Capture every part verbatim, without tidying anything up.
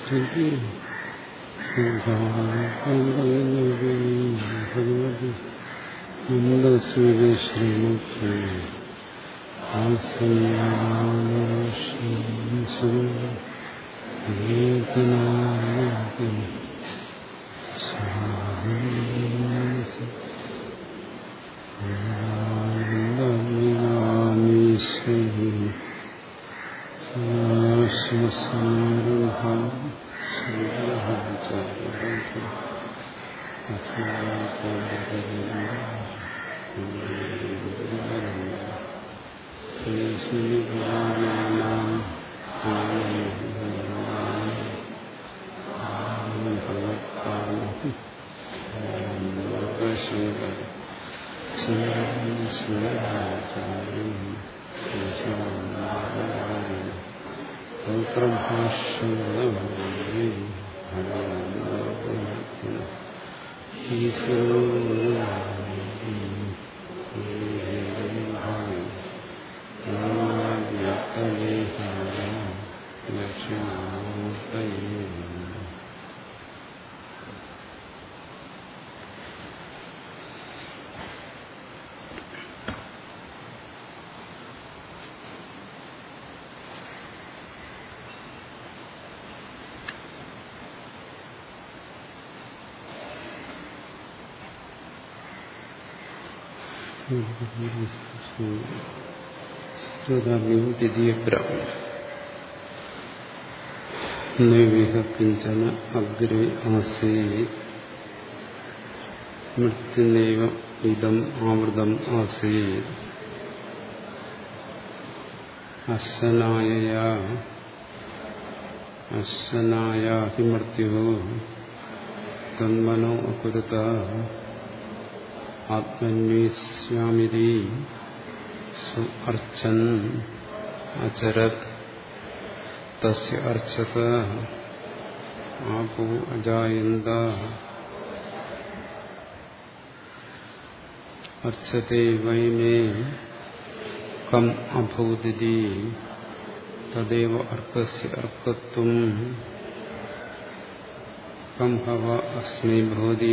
കിഞ്ചന Agre ആസീത് മൃത്യുനൈവ ഇദം ആവൃതം ആസീത് അശനായയാ അശനായാ he മൃത്യുഃ തന്മനോ അകുരുത ആത്മന്വേഷ്യാമിതി സു അർച്ചൻ അചരത് തസ്യ അർച്ചത ആപോ അജായന്ത അർച്ചതേ വൈ മേ കം അഭൂതിതി തദേവ അർക്കസ്യ അർക്കത്വം കം ഹവ അസ്മൈ ഭവതി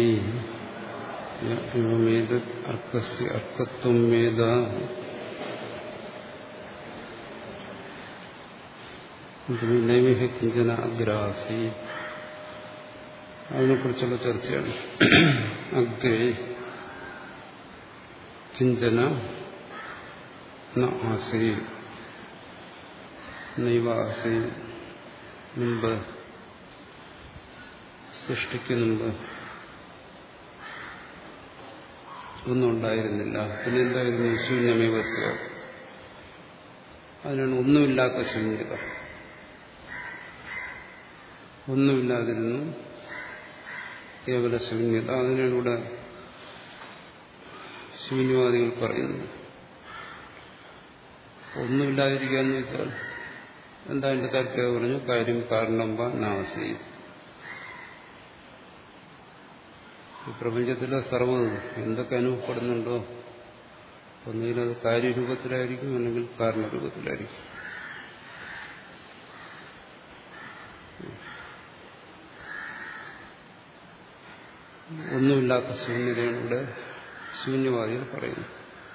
യമേതത് അർക്കസ്യ അർക്കത്വം വേദ നൈവേഹ കിഞ്ചന അഗ്രാസി. അതിനെക്കുറിച്ചുള്ള ചർച്ചയാണ്. അഗ്രേ കിഞ്ചന ന ആസി നൈവ ആസി. മുമ്പ് സൃഷ്ടിക്ക് മുമ്പ് ഒന്നും ഉണ്ടായിരുന്നില്ല. പിന്നെ എന്തായിരുന്നു? ശൂന്യമേവ സ്യാത്. അതിനാണ് ഒന്നുമില്ലാത്ത ശൂന്യത. ഒന്നുമില്ലാതിരുന്നു, കേവല ശൂന്യത. അതിനാണ് ഇവിടെ ശൂന്യവാദികൾ പറയുന്നത്. ഒന്നുമില്ലാതിരിക്കുക എന്ന് വെച്ചാൽ എന്താ എന്റെ താല്പര്യം പറഞ്ഞു? കാര്യം കാരണം വാ നാസി. ഈ പ്രപഞ്ചത്തിലെ സർവ്വതും എന്തൊക്കെ അനുഭവപ്പെടുന്നുണ്ടോ ഒന്നുകിൽ അത് കാര്യരൂപത്തിലായിരിക്കും, അല്ലെങ്കിൽ കാരണരൂപത്തിലായിരിക്കും. ഒന്നുമില്ലാത്ത ശൂന്യതയാണ് ഇവിടെ ശൂന്യവാദികൾ പറയുന്നത്.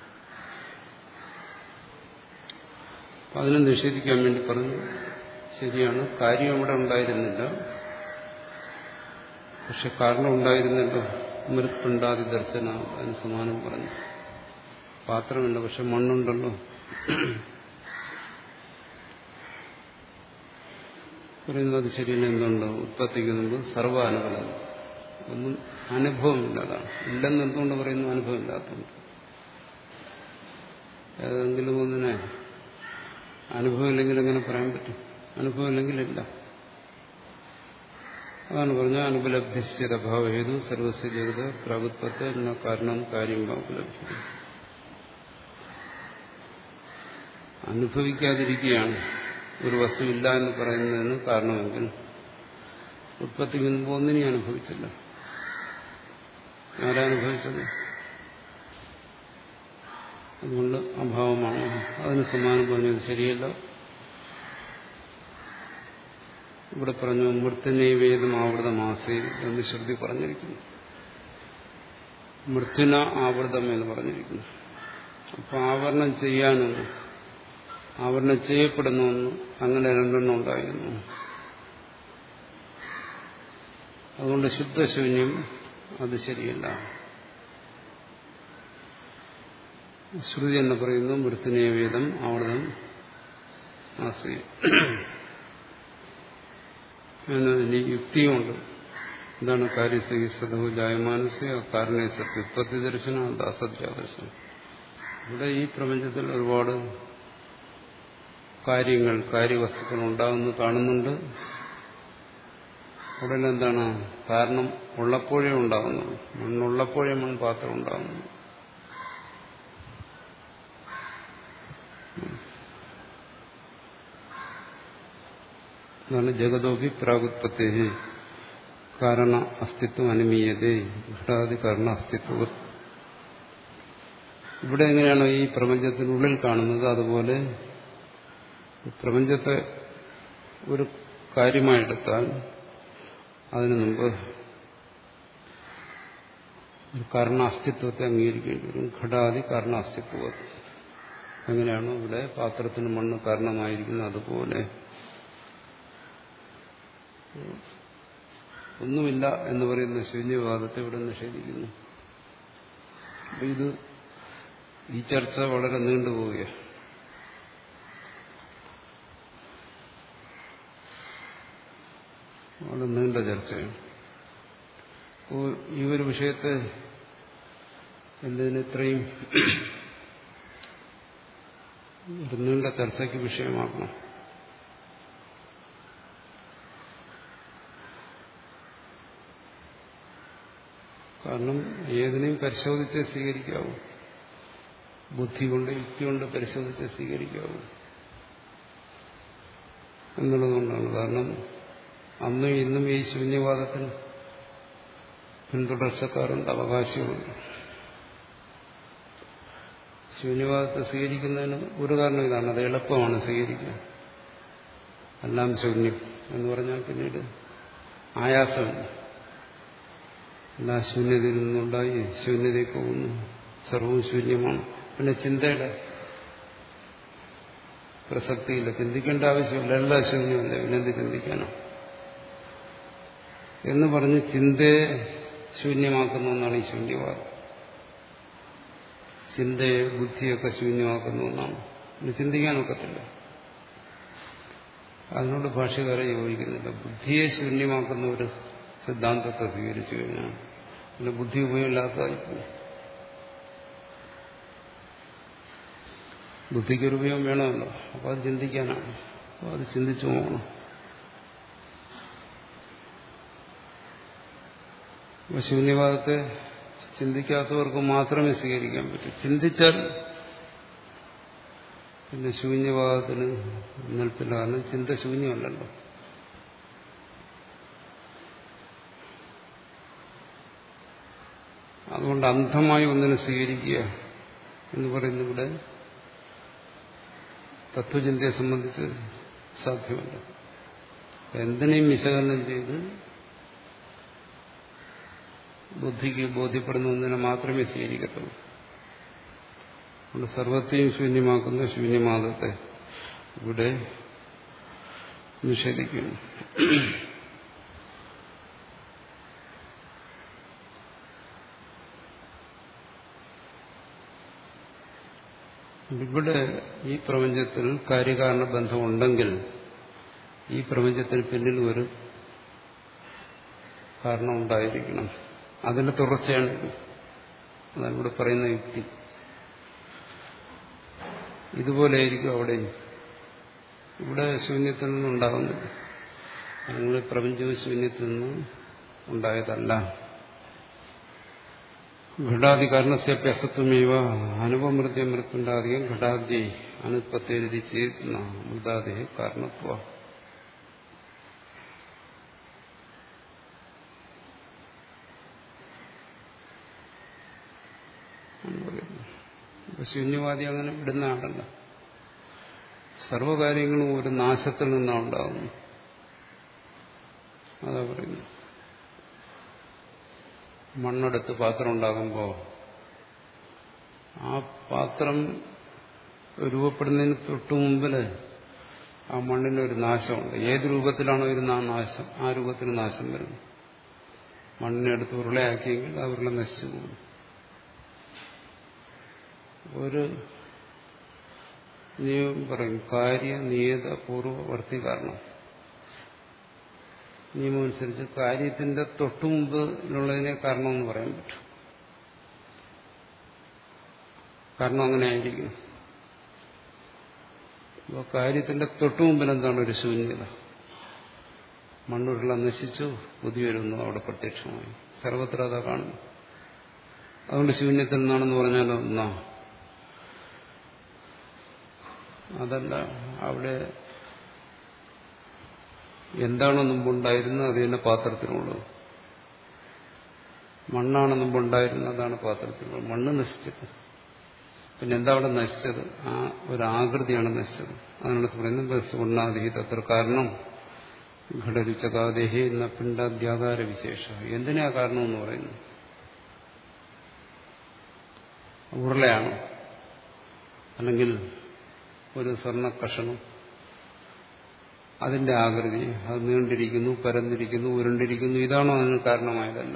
അതിനെ നിഷേധിക്കാൻ വേണ്ടി പറഞ്ഞു. ശരിയാണ്, കാര്യം അവിടെ ഉണ്ടായിരുന്നില്ല, പക്ഷെ കാരണം ഉണ്ടായിരുന്നല്ലോ. മൃത്പിണ്ടാതി ദർശന അതിന് സമാനം പറഞ്ഞു. പാത്രമില്ല, പക്ഷെ മണ്ണുണ്ടല്ലോ. പറയുന്നത് ശരിയല്ല. എന്തുണ്ടോ? ഉത്പത്തിക്ക് മുമ്പ് സർവ്വ അനുഭവം. ഒന്നും അനുഭവമില്ലാതാണ്. ഇല്ലെന്ന് എന്തുകൊണ്ട് പറയുന്നു? അനുഭവമില്ലാത്തതുകൊണ്ട്. ഏതെങ്കിലും ഒന്നിനെ അനുഭവമില്ലെങ്കിൽ എങ്ങനെ പറയാൻ പറ്റും? അനുഭവമില്ലെങ്കിലില്ല. അതാണ് പറഞ്ഞ അനുപലബ്ധിശ്ചിതഭാവ ഹേതു സർവസ്യ ജഗത് പ്രഭുത്വത്തെ എന്ന കാരണം കാര്യം ഉപലബ്ധി. അനുഭവിക്കാതിരിക്കുകയാണ് ഒരു വസ്തുവില്ല എന്ന് പറയുന്നതിന് കാരണമെങ്കിൽ ഉത്പത്തിക്ക് മുമ്പ് ഒന്നിനെയും അനുഭവിച്ചില്ല. ആരനുഭവിച്ചത്? അതുകൊണ്ട് അഭാവമാണ്. അതിന് സമാനം പറഞ്ഞത് ശരിയല്ല. ഇവിടെ പറഞ്ഞു മൃത്യുനൈവേദം ആവൃതമാസേ എന്ന് ശ്രുതി പറഞ്ഞിരിക്കുന്നു. മൃത്യുന ആവൃതം എന്ന് പറഞ്ഞിരിക്കുന്നു. അപ്പൊ ആവരണം ചെയ്യാനൊന്നും ആവരണം ചെയ്യപ്പെടുന്നുവെന്ന് അങ്ങനെ രണ്ടെണ്ണം ഉണ്ടായിരുന്നു. അതുകൊണ്ട് ശുദ്ധശൂന്യം അത് ശരിയല്ല. ശ്രുതി എന്ന് പറയുന്നു മൃത്യുനൈവേദം ആവൃതം ആസേ എന്നതിന് യുക്തിയുമുണ്ട്. എന്താണ് കാര്യസഹി സദഹു ജായമാനസ്യ കാരണേ സത്യുത്പത്തി ദർശനം ദാസദ്രാദർശനം. ഇവിടെ ഈ പ്രപഞ്ചത്തിൽ ഒരുപാട് കാര്യങ്ങൾ കാര്യവസ്തുക്കൾ ഉണ്ടാകുന്നു കാണുന്നുണ്ട്. ഉടനെ എന്താണ് കാരണം ഉള്ളപ്പോഴേ ഉണ്ടാകുന്നുള്ളൂ. മണ്ണുള്ളപ്പോഴേ മൺപാത്രം ഉണ്ടാകുന്നു. ജഗതോപി പ്രാഗുത്പത്തേ കാരണ അസ്തിത്വം അനുമീയതേ ഘടാദി കാരണ അസ്തിത്വ. ഇവിടെ എങ്ങനെയാണോ ഈ പ്രപഞ്ചത്തിനുള്ളിൽ കാണുന്നത് അതുപോലെ പ്രപഞ്ചത്തെ ഒരു കാര്യമായെടുത്താൽ അതിനു മുമ്പ് കാരണാസ്തിത്വത്തെ അംഗീകരിക്കേണ്ടി വരും. ഘടാദി കാരണാസ്തിത്വം. എങ്ങനെയാണോ ഇവിടെ പാത്രത്തിന് മണ്ണ് കാരണമായിരിക്കുന്നത് അതുപോലെ ഒന്നുമില്ല എന്ന് പറയുന്ന ശൂന്യവാദത്തെ ഇവിടെ നിഷേധിക്കുന്നു. അപ്പൊ ഇത് ഈ ചർച്ച വളരെ നീണ്ടുപോവുകയാണ്. വളരെ നീണ്ട ചർച്ചയാണ്. ഈ ഒരു വിഷയത്തെ എന്തിന് ഇത്രയും ഒരു നീണ്ട ചർച്ചയ്ക്ക് വിഷയമാക്കണം? കാരണം ഏതിനെയും പരിശോധിച്ച് സ്വീകരിക്കാവൂ. ബുദ്ധി കൊണ്ട് യുക്തി കൊണ്ട് പരിശോധിച്ച് സ്വീകരിക്കാവൂ എന്നുള്ളതുകൊണ്ടാണ്. കാരണം അന്നും ഇന്നും ഈ ശൂന്യവാദത്തിന് പിന്തുടർച്ചക്കാരുണ്ട്, അവകാശമുണ്ട്. ശൂന്യവാദത്തെ സ്വീകരിക്കുന്നതിന് ഒരു കാരണം ഇതാണ്, അത് എളുപ്പമാണ് സ്വീകരിക്കാൻ. എല്ലാം ശൂന്യം എന്ന് പറഞ്ഞാൽ പിന്നീട് ആയാസമില്ല. എല്ലാ ശൂന്യതയിൽ നിന്നുണ്ടായി ശൂന്യതയിൽ പോകുന്നു, സർവവും ശൂന്യമാണ്. പിന്നെ ചിന്തയുടെ പ്രസക്തിയില്ല, ചിന്തിക്കേണ്ട ആവശ്യമില്ല, എല്ലാം ശൂന്യമല്ല, പിന്നെന്ത് ചിന്തിക്കാനോ എന്ന് പറഞ്ഞ് ചിന്തയെ ശൂന്യമാക്കുന്ന ഒന്നാണ് ഈ ശൂന്യവാദം. ചിന്തയെ ബുദ്ധിയൊക്കെ ശൂന്യമാക്കുന്ന ഒന്നാണ്. പിന്നെ ചിന്തിക്കാനൊക്കത്തില്ല. അതിനോട് ഭാഷ്യകാരെ യോജിക്കുന്നില്ല. ബുദ്ധിയെ ശൂന്യമാക്കുന്ന ഒരു സിദ്ധാന്തത്തെ സ്വീകരിച്ചു കഴിഞ്ഞാൽ പിന്നെ ബുദ്ധി ഉപയോഗമില്ലാത്തതായിപ്പോയി. ബുദ്ധിക്കൊരു ഉപയോഗം വേണമല്ലോ. അപ്പോൾ അത് ചിന്തിക്കാനാണ്. അപ്പോൾ അത് ചിന്തിച്ചു പോകണം. അപ്പോൾ ശൂന്യവാദത്തെ ചിന്തിക്കാത്തവർക്ക് മാത്രമേ സ്വീകരിക്കാൻ പറ്റൂ. ചിന്തിച്ചാൽ പിന്നെ ശൂന്യവാദത്തിന് നിൽപ്പില്ല. കാരണം ചിന്ത ശൂന്യമല്ലല്ലോ. അതുകൊണ്ട് അന്ധമായി ഒന്നിനെ സ്വീകരിക്കുക എന്ന് പറയുന്നത് ഇവിടെ തത്വചിന്തയെ സംബന്ധിച്ച് സാധ്യമല്ല. എന്തിനേയും വിശകലനം ചെയ്ത് ബുദ്ധിക്ക് ബോധ്യപ്പെടുന്ന ഒന്നിനെ മാത്രമേ സ്വീകരിക്കത്തുള്ളൂ. അതുകൊണ്ട് സർവത്തെയും ശൂന്യമാക്കുന്ന ശൂന്യവാദത്തെ ഇവിടെ നിഷേധിക്കുന്നു. ഇവിടെ ഈ പ്രപഞ്ചത്തിൽ കാര്യകാരണ ബന്ധമുണ്ടെങ്കിൽ ഈ പ്രപഞ്ചത്തിന് പിന്നിൽ ഒരു കാരണം ഉണ്ടായിരിക്കണം. അതിന്റെ തുടർച്ചയാണ് അതാണ് ഇവിടെ പറയുന്ന യുക്തി. ഇതുപോലെയായിരിക്കും അവിടെയും. ഇവിടെ ശൂന്യത്തിൽ നിന്നുണ്ടാകുന്നില്ല. നിങ്ങൾ പ്രപഞ്ചവും ശൂന്യത്തിൽ നിന്ന് ഉണ്ടായതല്ല. ഘടാദി കാരണസ്യപ്യസത്വമേവ അനുപമൃത്യ മൃത്യുണ്ടാധികം ഘടാദ്യ അനുത്പത്തേരി ചേരുന്ന മൃതാദേ കാരണത്വ. ശൂന്യവാദി അങ്ങനെ വിടുന്ന ആളല്ല. സർവകാര്യങ്ങളും ഒരു നാശത്തിൽ നിന്നാണ് ഉണ്ടാകുന്നത്. അതാ പറയുന്നു. മണ്ണെടുത്ത് പാത്രം ഉണ്ടാകുമ്പോൾ ആ പാത്രം രൂപപ്പെടുന്നതിന് തൊട്ടു മുമ്പിൽ ആ മണ്ണിനൊരു നാശമുണ്ട്. ഏത് രൂപത്തിലാണോ ഇരുന്ന ആ നാശം, ആ രൂപത്തിന് നാശം വരുന്നു. മണ്ണിനെ എടുത്ത് ഉരുളയാക്കിയെങ്കിൽ ആ ഉരുള നശിച്ചു പോകും. ഒരു നിയമം പറയും, കാര്യ നിയത പൂർവവർത്തി കാരണം. നിയമമനുസരിച്ച് കാര്യത്തിന്റെ തൊട്ടു മുമ്പിലുള്ളതിനെ കാരണമെന്ന് പറയാൻ പറ്റും. കാരണം അങ്ങനെ ആയിരിക്കും. അപ്പോൾ കാര്യത്തിന്റെ തൊട്ടു മുമ്പിൽ എന്താണ്? ഒരു ശൂന്യത. മണ്ണുരുള നശിച്ചു, പുതിയൊരുന്നു അവിടെ പ്രത്യക്ഷമായി. സർവത്ര അതാ കാണുന്നു. അതുകൊണ്ട് ശൂന്യത്തിൽ നിന്നാണെന്ന് പറഞ്ഞാലോ ഒന്നാ അതല്ല. അവിടെ എന്താണോ മുമ്പുണ്ടായിരുന്നത് അത് തന്നെ പാത്രത്തിനുള്ളത്. മണ്ണാണ് മുമ്പുണ്ടായിരുന്നത്, അതാണ് പാത്രത്തിനുള്ളത്. മണ്ണ് നശിച്ചത്. പിന്നെ എന്താ അവിടെ നശിച്ചത്? ആ ഒരു ആകൃതിയാണ് നശിച്ചത്. അതിനോട് പറയുന്നത് സുവർണാധിഹിത. അത്ര കാരണം ഘടരുച്ചകാദേഹി എന്ന പിണ്ടാദ്യാകാര വിശേഷ. എന്തിനാ കാരണം എന്ന് പറയുന്നു? ഉരുളയാണോ? അല്ലെങ്കിൽ ഒരു സ്വർണ്ണ കഷണം, അതിന്റെ ആകൃതി, അത് നീണ്ടിരിക്കുന്നു, പരന്നിരിക്കുന്നു, ഉരുണ്ടിരിക്കുന്നു, ഇതാണോ അതിന് കാരണമായതല്ല.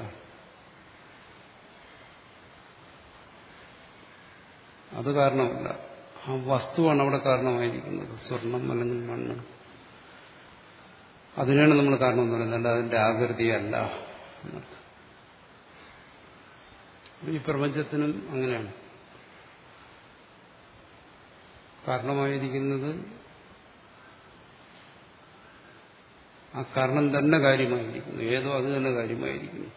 അത് കാരണമല്ല. ആ വസ്തുവാണ് അവിടെ കാരണമായിരിക്കുന്നത്. സ്വർണം അല്ലെങ്കിൽ മണ്ണ്, അതിനാണ് നമ്മൾ കാരണം എന്ന് പറയുന്നത്, അല്ല അതിന്റെ ആകൃതിയല്ല. ഈ പ്രപഞ്ചത്തിനും അങ്ങനെയാണ്. കാരണമായിരിക്കുന്നത് ആ കാരണം തന്നെ കാര്യമായിരിക്കുന്നു. ഏതോ അത് തന്നെ കാര്യമായിരിക്കുന്നു.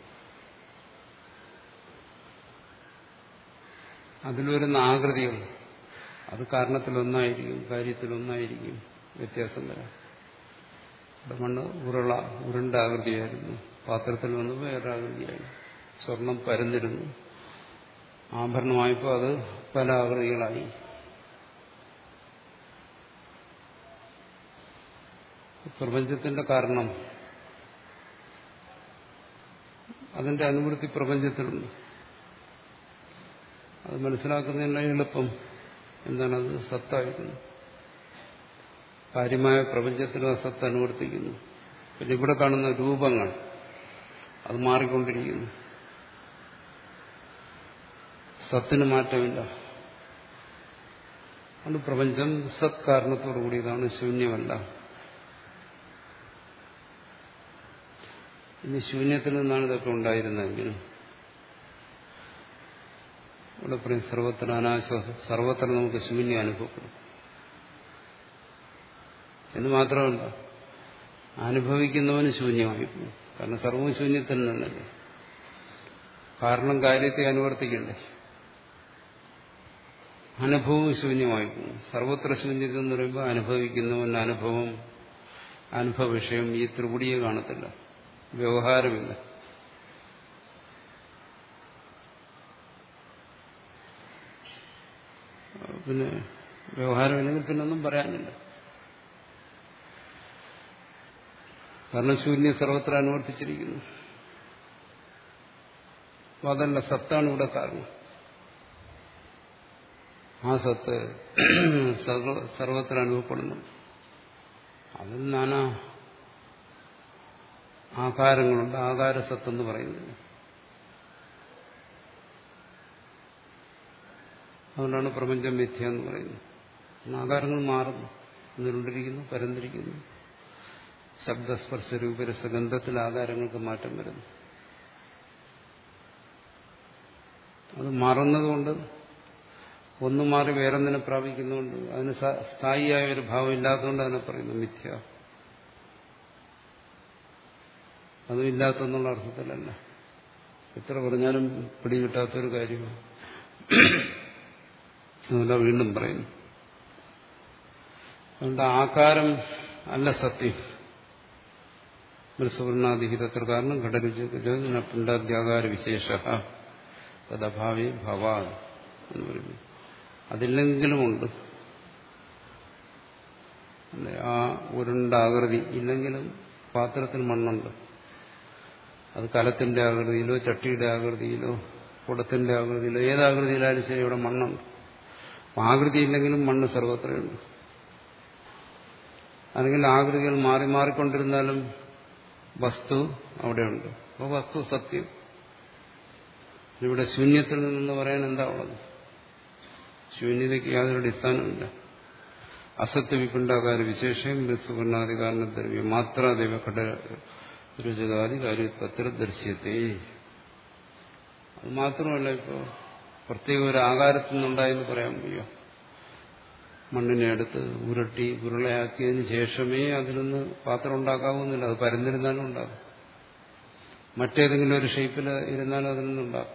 അതിൽ വരുന്ന ആകൃതികൾ അത് കാരണത്തിലൊന്നായിരിക്കും, കാര്യത്തിലൊന്നായിരിക്കും, വ്യത്യാസം വരാം. ഇവിടെ മണ്ണ് ഉരുള ഉരുണ്ട ആകൃതിയായിരുന്നു, പാത്രത്തിൽ വന്ന് വേറെ ആകൃതിയായി. സ്വർണം പരന്നിരുന്നു, ആഭരണമായപ്പോൾ അത് പല ആകൃതികളായി. പ്രപഞ്ചത്തിന്റെ കാരണം അതിന്റെ അനുവൃത്തി പ്രപഞ്ചത്തിലുണ്ട്. അത് മനസ്സിലാക്കുന്നതിനുള്ള എളുപ്പം എന്താണത്? സത്തായിരിക്കുന്നു. കാര്യമായ പ്രപഞ്ചത്തിലും ആ സത്ത് അനുവർത്തിക്കുന്നു. പിന്നെ ഇവിടെ കാണുന്ന രൂപങ്ങൾ അത് മാറിക്കൊണ്ടിരിക്കുന്നു. സത്തിന് മാറ്റമില്ല. അതുകൊണ്ട് പ്രപഞ്ചം സത് കാരണത്തോടു കൂടിയതാണ്, ശൂന്യമല്ല. ഇനി ശൂന്യത്തിൽ നിന്നാണ് ഇതൊക്കെ ഉണ്ടായിരുന്നതെങ്കിൽ ഇവിടെ പറയും സർവത്ര അനാശ്വാസം, സർവത്ര നമുക്ക് ശൂന്യം അനുഭവപ്പെടും എന്ന് മാത്രമല്ല, അനുഭവിക്കുന്നവന് ശൂന്യമായി പോകും. കാരണം സർവ്വം ശൂന്യത്തിൽ നിന്നല്ലേ. കാരണം കാര്യത്തെ അനുവർത്തിക്കണ്ടേ. അനുഭവവും ശൂന്യമായി പോകും. സർവത്ര ശൂന്യത എന്ന് പറയുമ്പോൾ അനുഭവിക്കുന്നവന്റെ അനുഭവം, അനുഭവ വിഷയം, ഈ ത്രിപുടിയെ കാണത്തില്ല. വ്യവഹാരമില്ല. പിന്നെ വ്യവഹാരമില്ലെങ്കിൽ പിന്നൊന്നും പറയാനില്ല. കാരണം ശൂന്യം സർവത്ര അനുവർത്തിച്ചിരിക്കുന്നു. അപ്പൊ അതല്ല, സത്താണ് ഇവിടെ കാരണം. ആ സത്ത് സർവത്ര അനുഭവപ്പെടുന്നു. അതിൽ നാനാ ആകാരങ്ങളുണ്ട്. ആകാരസത്തെന്ന് പറയുന്നത്. അതുകൊണ്ടാണ് പ്രപഞ്ചം മിഥ്യ എന്ന് പറയുന്നത്. ആകാരങ്ങൾ മാറുന്നു, നിരുണ്ടിരിക്കുന്നു, പരന്നിരിക്കുന്നു. ശബ്ദസ്പർശ രൂപരസഗന്ധത്തിൽ ആകാരങ്ങൾക്ക് മാറ്റം വരുന്നു. അത് മാറുന്നതുകൊണ്ട്, ഒന്ന് മാറി വേറൊന്നിനെ പ്രാപിക്കുന്നതുകൊണ്ട്, അതിന് സ്ഥായിയായ ഒരു ഭാവം ഇല്ലാത്തതുകൊണ്ട് അതിനെ പറയുന്നു മിഥ്യ. അതും ഇല്ലാത്തെന്നുള്ള അർത്ഥത്തിലല്ല. എത്ര പറഞ്ഞാലും പിടികിട്ടാത്തൊരു കാര്യമാണ്. അതുകൊണ്ട് വീണ്ടും പറയുന്നു. അതുകൊണ്ട് ആകാരം അല്ല സത്യം. സുവർണാധിഹിതത്ര കാരണം ഘടരുച പിണ്ടാദ്യാകാര വിശേഷ തദഭാവി ഭവാ എന്ന് പറയുന്നു. അതില്ലെങ്കിലുമുണ്ട്. ആ ഉരുണ്ട ആകൃതി ഇല്ലെങ്കിലും പാത്രത്തിൽ മണ്ണുണ്ട്. അത് കലത്തിന്റെ ആകൃതിയിലോ ചട്ടിയുടെ ആകൃതിയിലോ കുടത്തിന്റെ ആകൃതിയിലോ ഏതാകൃതിയിലായാലും ശരി ഇവിടെ മണ്ണുണ്ട്. ആകൃതി ഇല്ലെങ്കിലും മണ്ണ് സർവത്രയുണ്ട്. അല്ലെങ്കിൽ ആകൃതികൾ മാറി മാറിക്കൊണ്ടിരുന്നാലും വസ്തു അവിടെയുണ്ട്. അപ്പോൾ വസ്തു സത്യം. ഇവിടെ ശൂന്യത്തിൽ നിന്നെന്ന് പറയാൻ എന്താ ഉള്ളത്? ശൂന്യതയ്ക്ക് യാതൊരു അടിസ്ഥാനമില്ല. അസത്യ വിപിണ്ടാകാര വിശേഷം സുവർണാധികാരണ ദ്രവ്യം മാത്രാദേവ ഘട രുചകാദി കാര്യപത്ര ദർശ്യത്തെ. അത് മാത്രമല്ല, ഇപ്പോൾ പ്രത്യേക ഒരു ആകാരത്തിൽ നിന്നുണ്ടായെന്ന് പറയാൻ വയ്യോ. മണ്ണിനെ എടുത്ത് ഉരുട്ടി ഉരുളയാക്കിയതിന് ശേഷമേ അതിൽ നിന്ന് പാത്രം ഉണ്ടാക്കാവുന്നില്ല. അത് പരന്നിരുന്നാലും ഉണ്ടാകും. മറ്റേതെങ്കിലും ഒരു ഷേപ്പിൽ ഇരുന്നാലും അതിൽ നിന്നുണ്ടാകും.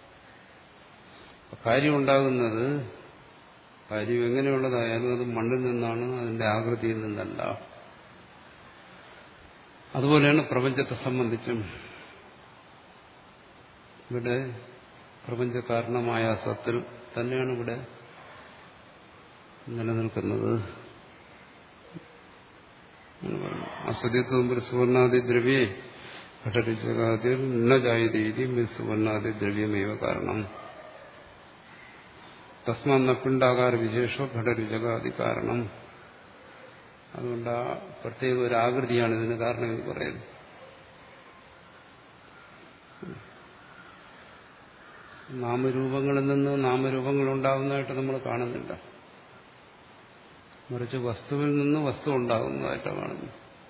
കാര്യം ഉണ്ടാകുന്നത് കാര്യം എങ്ങനെയുള്ളതായാലും അത് മണ്ണിൽ നിന്നാണ്, അതിന്റെ ആകൃതിയിൽ നിന്നല്ല. അതുപോലെയാണ് പ്രപഞ്ചത്തെ സംബന്ധിച്ചും. ഇവിടെ പ്രപഞ്ച കാരണമായ സത്തിൽ തന്നെയാണ് ഇവിടെ നിലനിൽക്കുന്നത്. അസത്യത്വം സുവർണാദി ദ്രവ്യേ ഘടരുചകാദ്യം ന ജായതീതി സുവർണാദി ദ്രവ്യമേവ കാരണം. തസ്മാന്ന പിണ്ടാകാര വിശേഷോ ഘടരുചകാദി കാരണം. അതുകൊണ്ട് ആ പ്രത്യേക ഒരു ആകൃതിയാണ് ഇതിന് കാരണം എന്ന് പറയുന്നത്. നാമരൂപങ്ങളിൽ നിന്ന് നാമരൂപങ്ങൾ ഉണ്ടാകുന്നതായിട്ട് നമ്മൾ കാണുന്നില്ല. മറിച്ച് വസ്തുവിൽ നിന്ന് വസ്തു ഉണ്ടാകുന്നതായിട്ടാണ് കാണുന്നത്.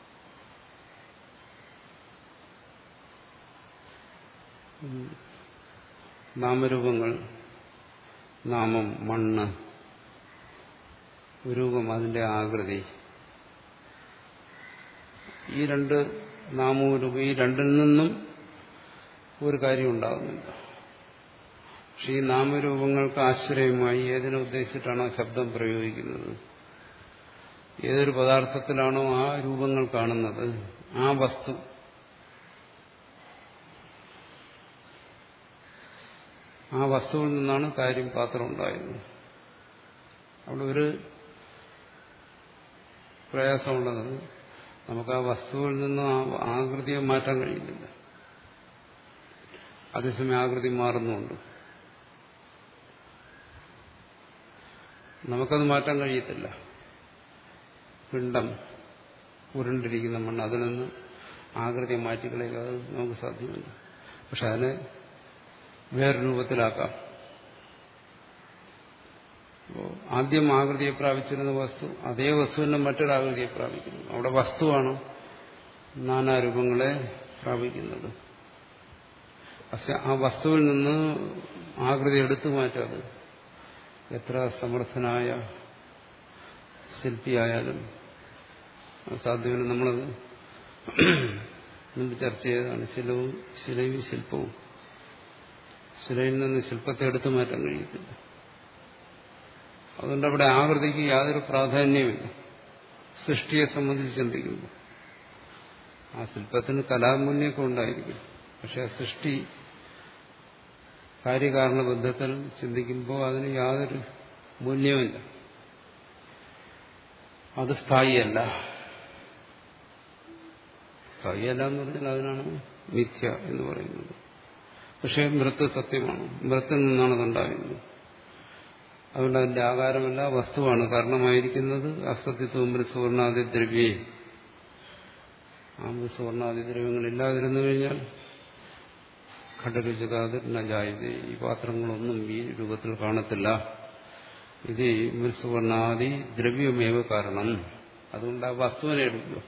നാമരൂപങ്ങൾ, നാമം, മണ്ണ്, രൂപം, അതിന്റെ ആകൃതി, ഈ രണ്ട് നാമവും രൂപം, ഈ രണ്ടിൽ നിന്നും ഒരു കാര്യം ഉണ്ടാകുന്നില്ല. പക്ഷെ ഈ നാമരൂപങ്ങൾക്ക് ആശ്രയമായി ഏതിനെ ഉദ്ദേശിച്ചിട്ടാണോ ശബ്ദം പ്രയോഗിക്കുന്നത്, ഏതൊരു പദാർത്ഥത്തിലാണോ ആ രൂപങ്ങൾ കാണുന്നത്, ആ വസ്തു ആ വസ്തുവിൽ നിന്നാണ് കാര്യം പാത്രം ഉണ്ടായത്. അവിടെ ഒരു പ്രയാസമുള്ളത്, നമുക്ക് ആ വസ്തുവിൽ നിന്ന് ആ ആകൃതിയെ മാറ്റാൻ കഴിയുന്നില്ല. അതേസമയം ആകൃതി മാറുന്നുണ്ട്. നമുക്കത് മാറ്റാൻ കഴിയത്തില്ല. പിണ്ഡം, ഉരുണ്ടിരിക്കുന്ന മണ്ണ്, അതിൽ നിന്ന് ആകൃതിയെ മാറ്റിക്കളയുക അത് നമുക്ക് സാധ്യമല്ല. പക്ഷെ അതിനെ വേറെ രൂപത്തിലാക്കാം. അപ്പോൾ ആദ്യം ആകൃതിയെ പ്രാപിച്ചിരുന്ന വസ്തു അതേ വസ്തുവിന്റെ മറ്റൊരാകൃതിയെ പ്രാപിക്കുന്നു. അവിടെ വസ്തുവാണ് നാനാരൂപങ്ങളെ പ്രാപിക്കുന്നത്. പക്ഷെ ആ വസ്തുവിൽ നിന്ന് ആകൃതി എടുത്തു മാറ്റാതെ എത്ര സമർത്ഥനായ ശില്പിയായാലും സാധ്യമല്ല. നമ്മളത് മുമ്പ് ചർച്ച ചെയ്തതാണ്. ശിലവും ശിലയും ശില്പവും. ശിലയിൽ നിന്ന് ശില്പത്തെ എടുത്തു മാറ്റാൻ കഴിയത്തില്ല. അതുകൊണ്ട് അവിടെ ആകൃതിക്ക് യാതൊരു പ്രാധാന്യമില്ല. സൃഷ്ടിയെ സംബന്ധിച്ച് ചിന്തിക്കുമ്പോൾ ആ ശില്പത്തിന് കലാമൂല്യമൊക്കെ ഉണ്ടായിരിക്കും. പക്ഷെ ആ സൃഷ്ടി കാര്യകാരണ ബന്ധത്തിൽ ചിന്തിക്കുമ്പോൾ അതിന് യാതൊരു മൂല്യമില്ല. അത് സ്ഥായിയല്ല. സ്ഥായിയല്ല എന്ന് പറഞ്ഞാൽ അതിനാണ് മിഥ്യ എന്ന് പറയുന്നത്. പക്ഷെ മൃത്ത് സത്യമാണ്. മൃത്തിൽ നിന്നാണ് അതുണ്ടാകുന്നത്. അതുകൊണ്ട് അതിന്റെ ആകാരമല്ല, വസ്തുവാണ് കാരണമായിരിക്കുന്നത്. അസത്യത്വം സുവർണാദി ദ്രവ്യേ. ആ സുവർണാദി ദ്രവ്യങ്ങൾ ഇല്ലാതിരുന്നു കഴിഞ്ഞാൽ ഘടരുചകാതിർ ന ജായതേ, ഈ പാത്രങ്ങളൊന്നും ഈ രൂപത്തിൽ കാണത്തില്ല. ഇത് സുവർണാദി ദ്രവ്യമേവ കാരണം. അതുകൊണ്ട് ആ വസ്തുവിനെ എടുക്കുക.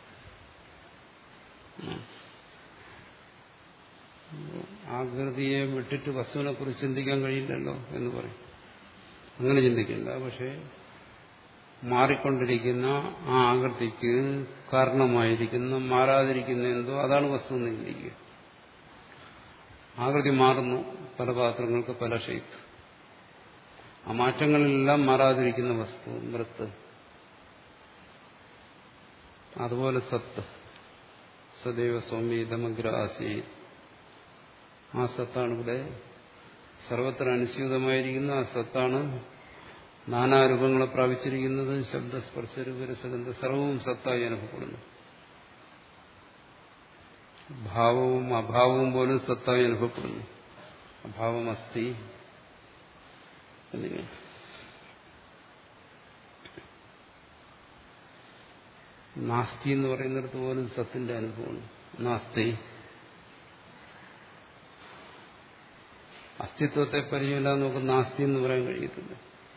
ആകൃതിയെ വിട്ടിട്ട് വസ്തുവിനെ കുറിച്ച് ചിന്തിക്കാൻ കഴിയില്ലല്ലോ എന്ന് പറയും. അങ്ങനെ ചിന്തിക്കില്ല. പക്ഷെ മാറിക്കൊണ്ടിരിക്കുന്ന ആ ആകൃതിക്ക് കാരണമായിരിക്കുന്ന മാറാതിരിക്കുന്ന എന്തോ അതാണ് വസ്തു എന്ന് ചിന്തിക്കുക. ആകൃതി മാറുന്നു, പല പാത്രങ്ങൾക്ക് പല ഷേപ്പ്. ആ മാറ്റങ്ങളിലെല്ലാം മാറാതിരിക്കുന്ന വസ്തു മൃത്ത്. അതുപോലെ സത്ത്, സദൈവ സൗമ്യതമഗ്ര ആസീ, ആ സത്താണ് ഇവിടെ സർവത്ര അനുസ്യൂതമായിരിക്കുന്ന ആ സത്താണ് നാനാരൂപങ്ങളെ പ്രാപിച്ചിരിക്കുന്നത്. ശബ്ദസ്പർശരൂപരസഗന്ധ സർവവും സത്തായി അനുഭവപ്പെടുന്നു. ഭാവവും അഭാവവും പോലും സത്തായി അനുഭവപ്പെടുന്നു. അഭാവം അസ്തി എന്നിങ്ങനെ. നാസ്തി എന്ന് പറയുന്നിടത്ത് പോലും സത്തിന്റെ അനുഭവമാണ്. നാസ്തി അസ്തിത്വത്തെ പരിചയമില്ലാതെ നമുക്ക് നാസ്തി എന്ന് പറയാൻ കഴിയത്തില്ല.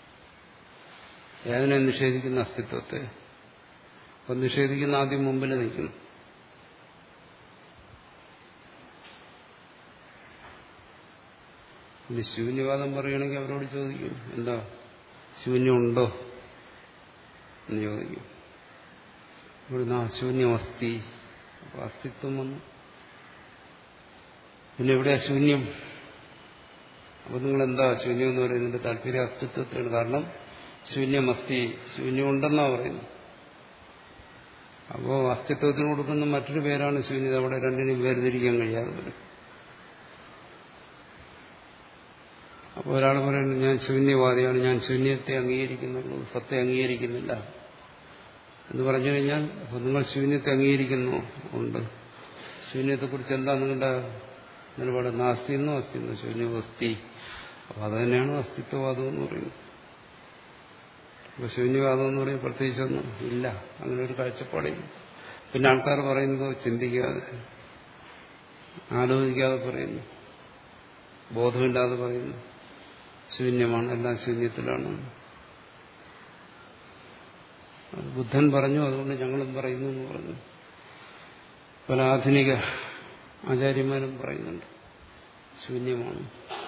ഏതിനെ നിഷേധിക്കുന്ന അസ്തിത്വത്തെ? അപ്പൊ നിഷേധിക്കുന്ന ആദ്യം മുമ്പിൽ നിൽക്കുന്നു. ഇനി ശൂന്യവാദം പറയുകയാണെങ്കിൽ അവരോട് ചോദിക്കും, എന്താ ശൂന്യമുണ്ടോ എന്ന് ചോദിക്കും. ഇവിടുന്ന് ആ ശൂന്യമസ്തി, അപ്പൊ അസ്തിത്വം വന്നു. പിന്നെ എവിടെയാ ശൂന്യം? അപ്പൊ നിങ്ങളെന്താ ശൂന്യം എന്ന് പറയുന്നതിന്റെ താല്പര്യം അസ്തിത്വത്തിലാണ്. കാരണം ശൂന്യമസ്തി, ശൂന്യമുണ്ടെന്നാ പറയുന്നു. അപ്പോ അസ്തിത്വത്തിന് കൊടുക്കുന്ന മറ്റൊരു പേരാണ് ശൂന്യത. അവിടെ രണ്ടിനും വേർതിരിക്കാൻ കഴിയാതെ വരും. അപ്പോൾ ഒരാൾ പറയുന്നു, ഞാൻ ശൂന്യവാദിയാണ്, ഞാൻ ശൂന്യത്തെ അംഗീകരിക്കുന്നുള്ളൂ, സത്യം അംഗീകരിക്കുന്നില്ല എന്ന് പറഞ്ഞു കഴിഞ്ഞാൽ, അപ്പോൾ നിങ്ങൾ ശൂന്യത്തെ അംഗീകരിക്കുന്നു ഉണ്ട്. ശൂന്യത്തെക്കുറിച്ച് എന്താ നിങ്ങളുടെ നിലപാട്? നാസ്തിയെന്നോ അസ്തിന്നോ? ശൂന്യവസ്തി. അപ്പോൾ അത് തന്നെയാണ് അസ്തിത്വവാദം എന്ന് പറയുന്നത്. അപ്പോൾ ശൂന്യവാദം എന്ന് പറയുന്നത് പ്രത്യേകിച്ചൊന്നും ഇല്ല, അങ്ങനെ ഒരു കാഴ്ചപ്പാടില്ല. പിന്നെ ആൾക്കാർ പറയുന്നത് ചിന്തിക്കാതെ, ആലോചിക്കാതെ പറയുന്നു, ബോധമില്ലാതെ പറയുന്നു, ശൂന്യമാണ്, എല്ലാം ശൂന്യത്തിലാണ്. അത് ബുദ്ധൻ പറഞ്ഞു, അതുകൊണ്ട് ഞങ്ങളും പറയുന്നു എന്ന് പറഞ്ഞു. പല ആധുനിക ആചാര്യന്മാരും പറയുന്നുണ്ട് ശൂന്യമാണ്,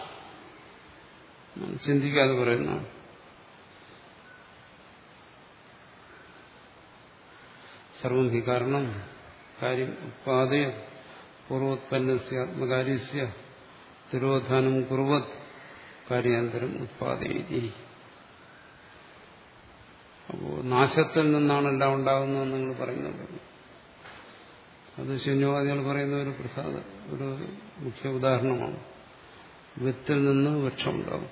ചിന്തിക്കാതെ പറയുന്ന. സർവം ഹി കാരണം കാര്യം ഉത്പാദയ പൂർവോത്പന്നസ്യ ആത്മകാര്യസ്യ തിരോധാനം കുറുവത് കാര്യാന്തരം ഉത്പാദയതി. അപ്പോൾ നാശത്തിൽ നിന്നാണ് എല്ലാം ഉണ്ടാകുന്നതെന്ന് നിങ്ങൾ പറയുന്നുണ്ട്. അത് ശൂന്യവാദികൾ പറയുന്ന ഒരു പ്രസാദ ഒരു മുഖ്യ ഉദാഹരണമാണ്. വിത്തിൽ നിന്ന് വൃക്ഷം ഉണ്ടാകും.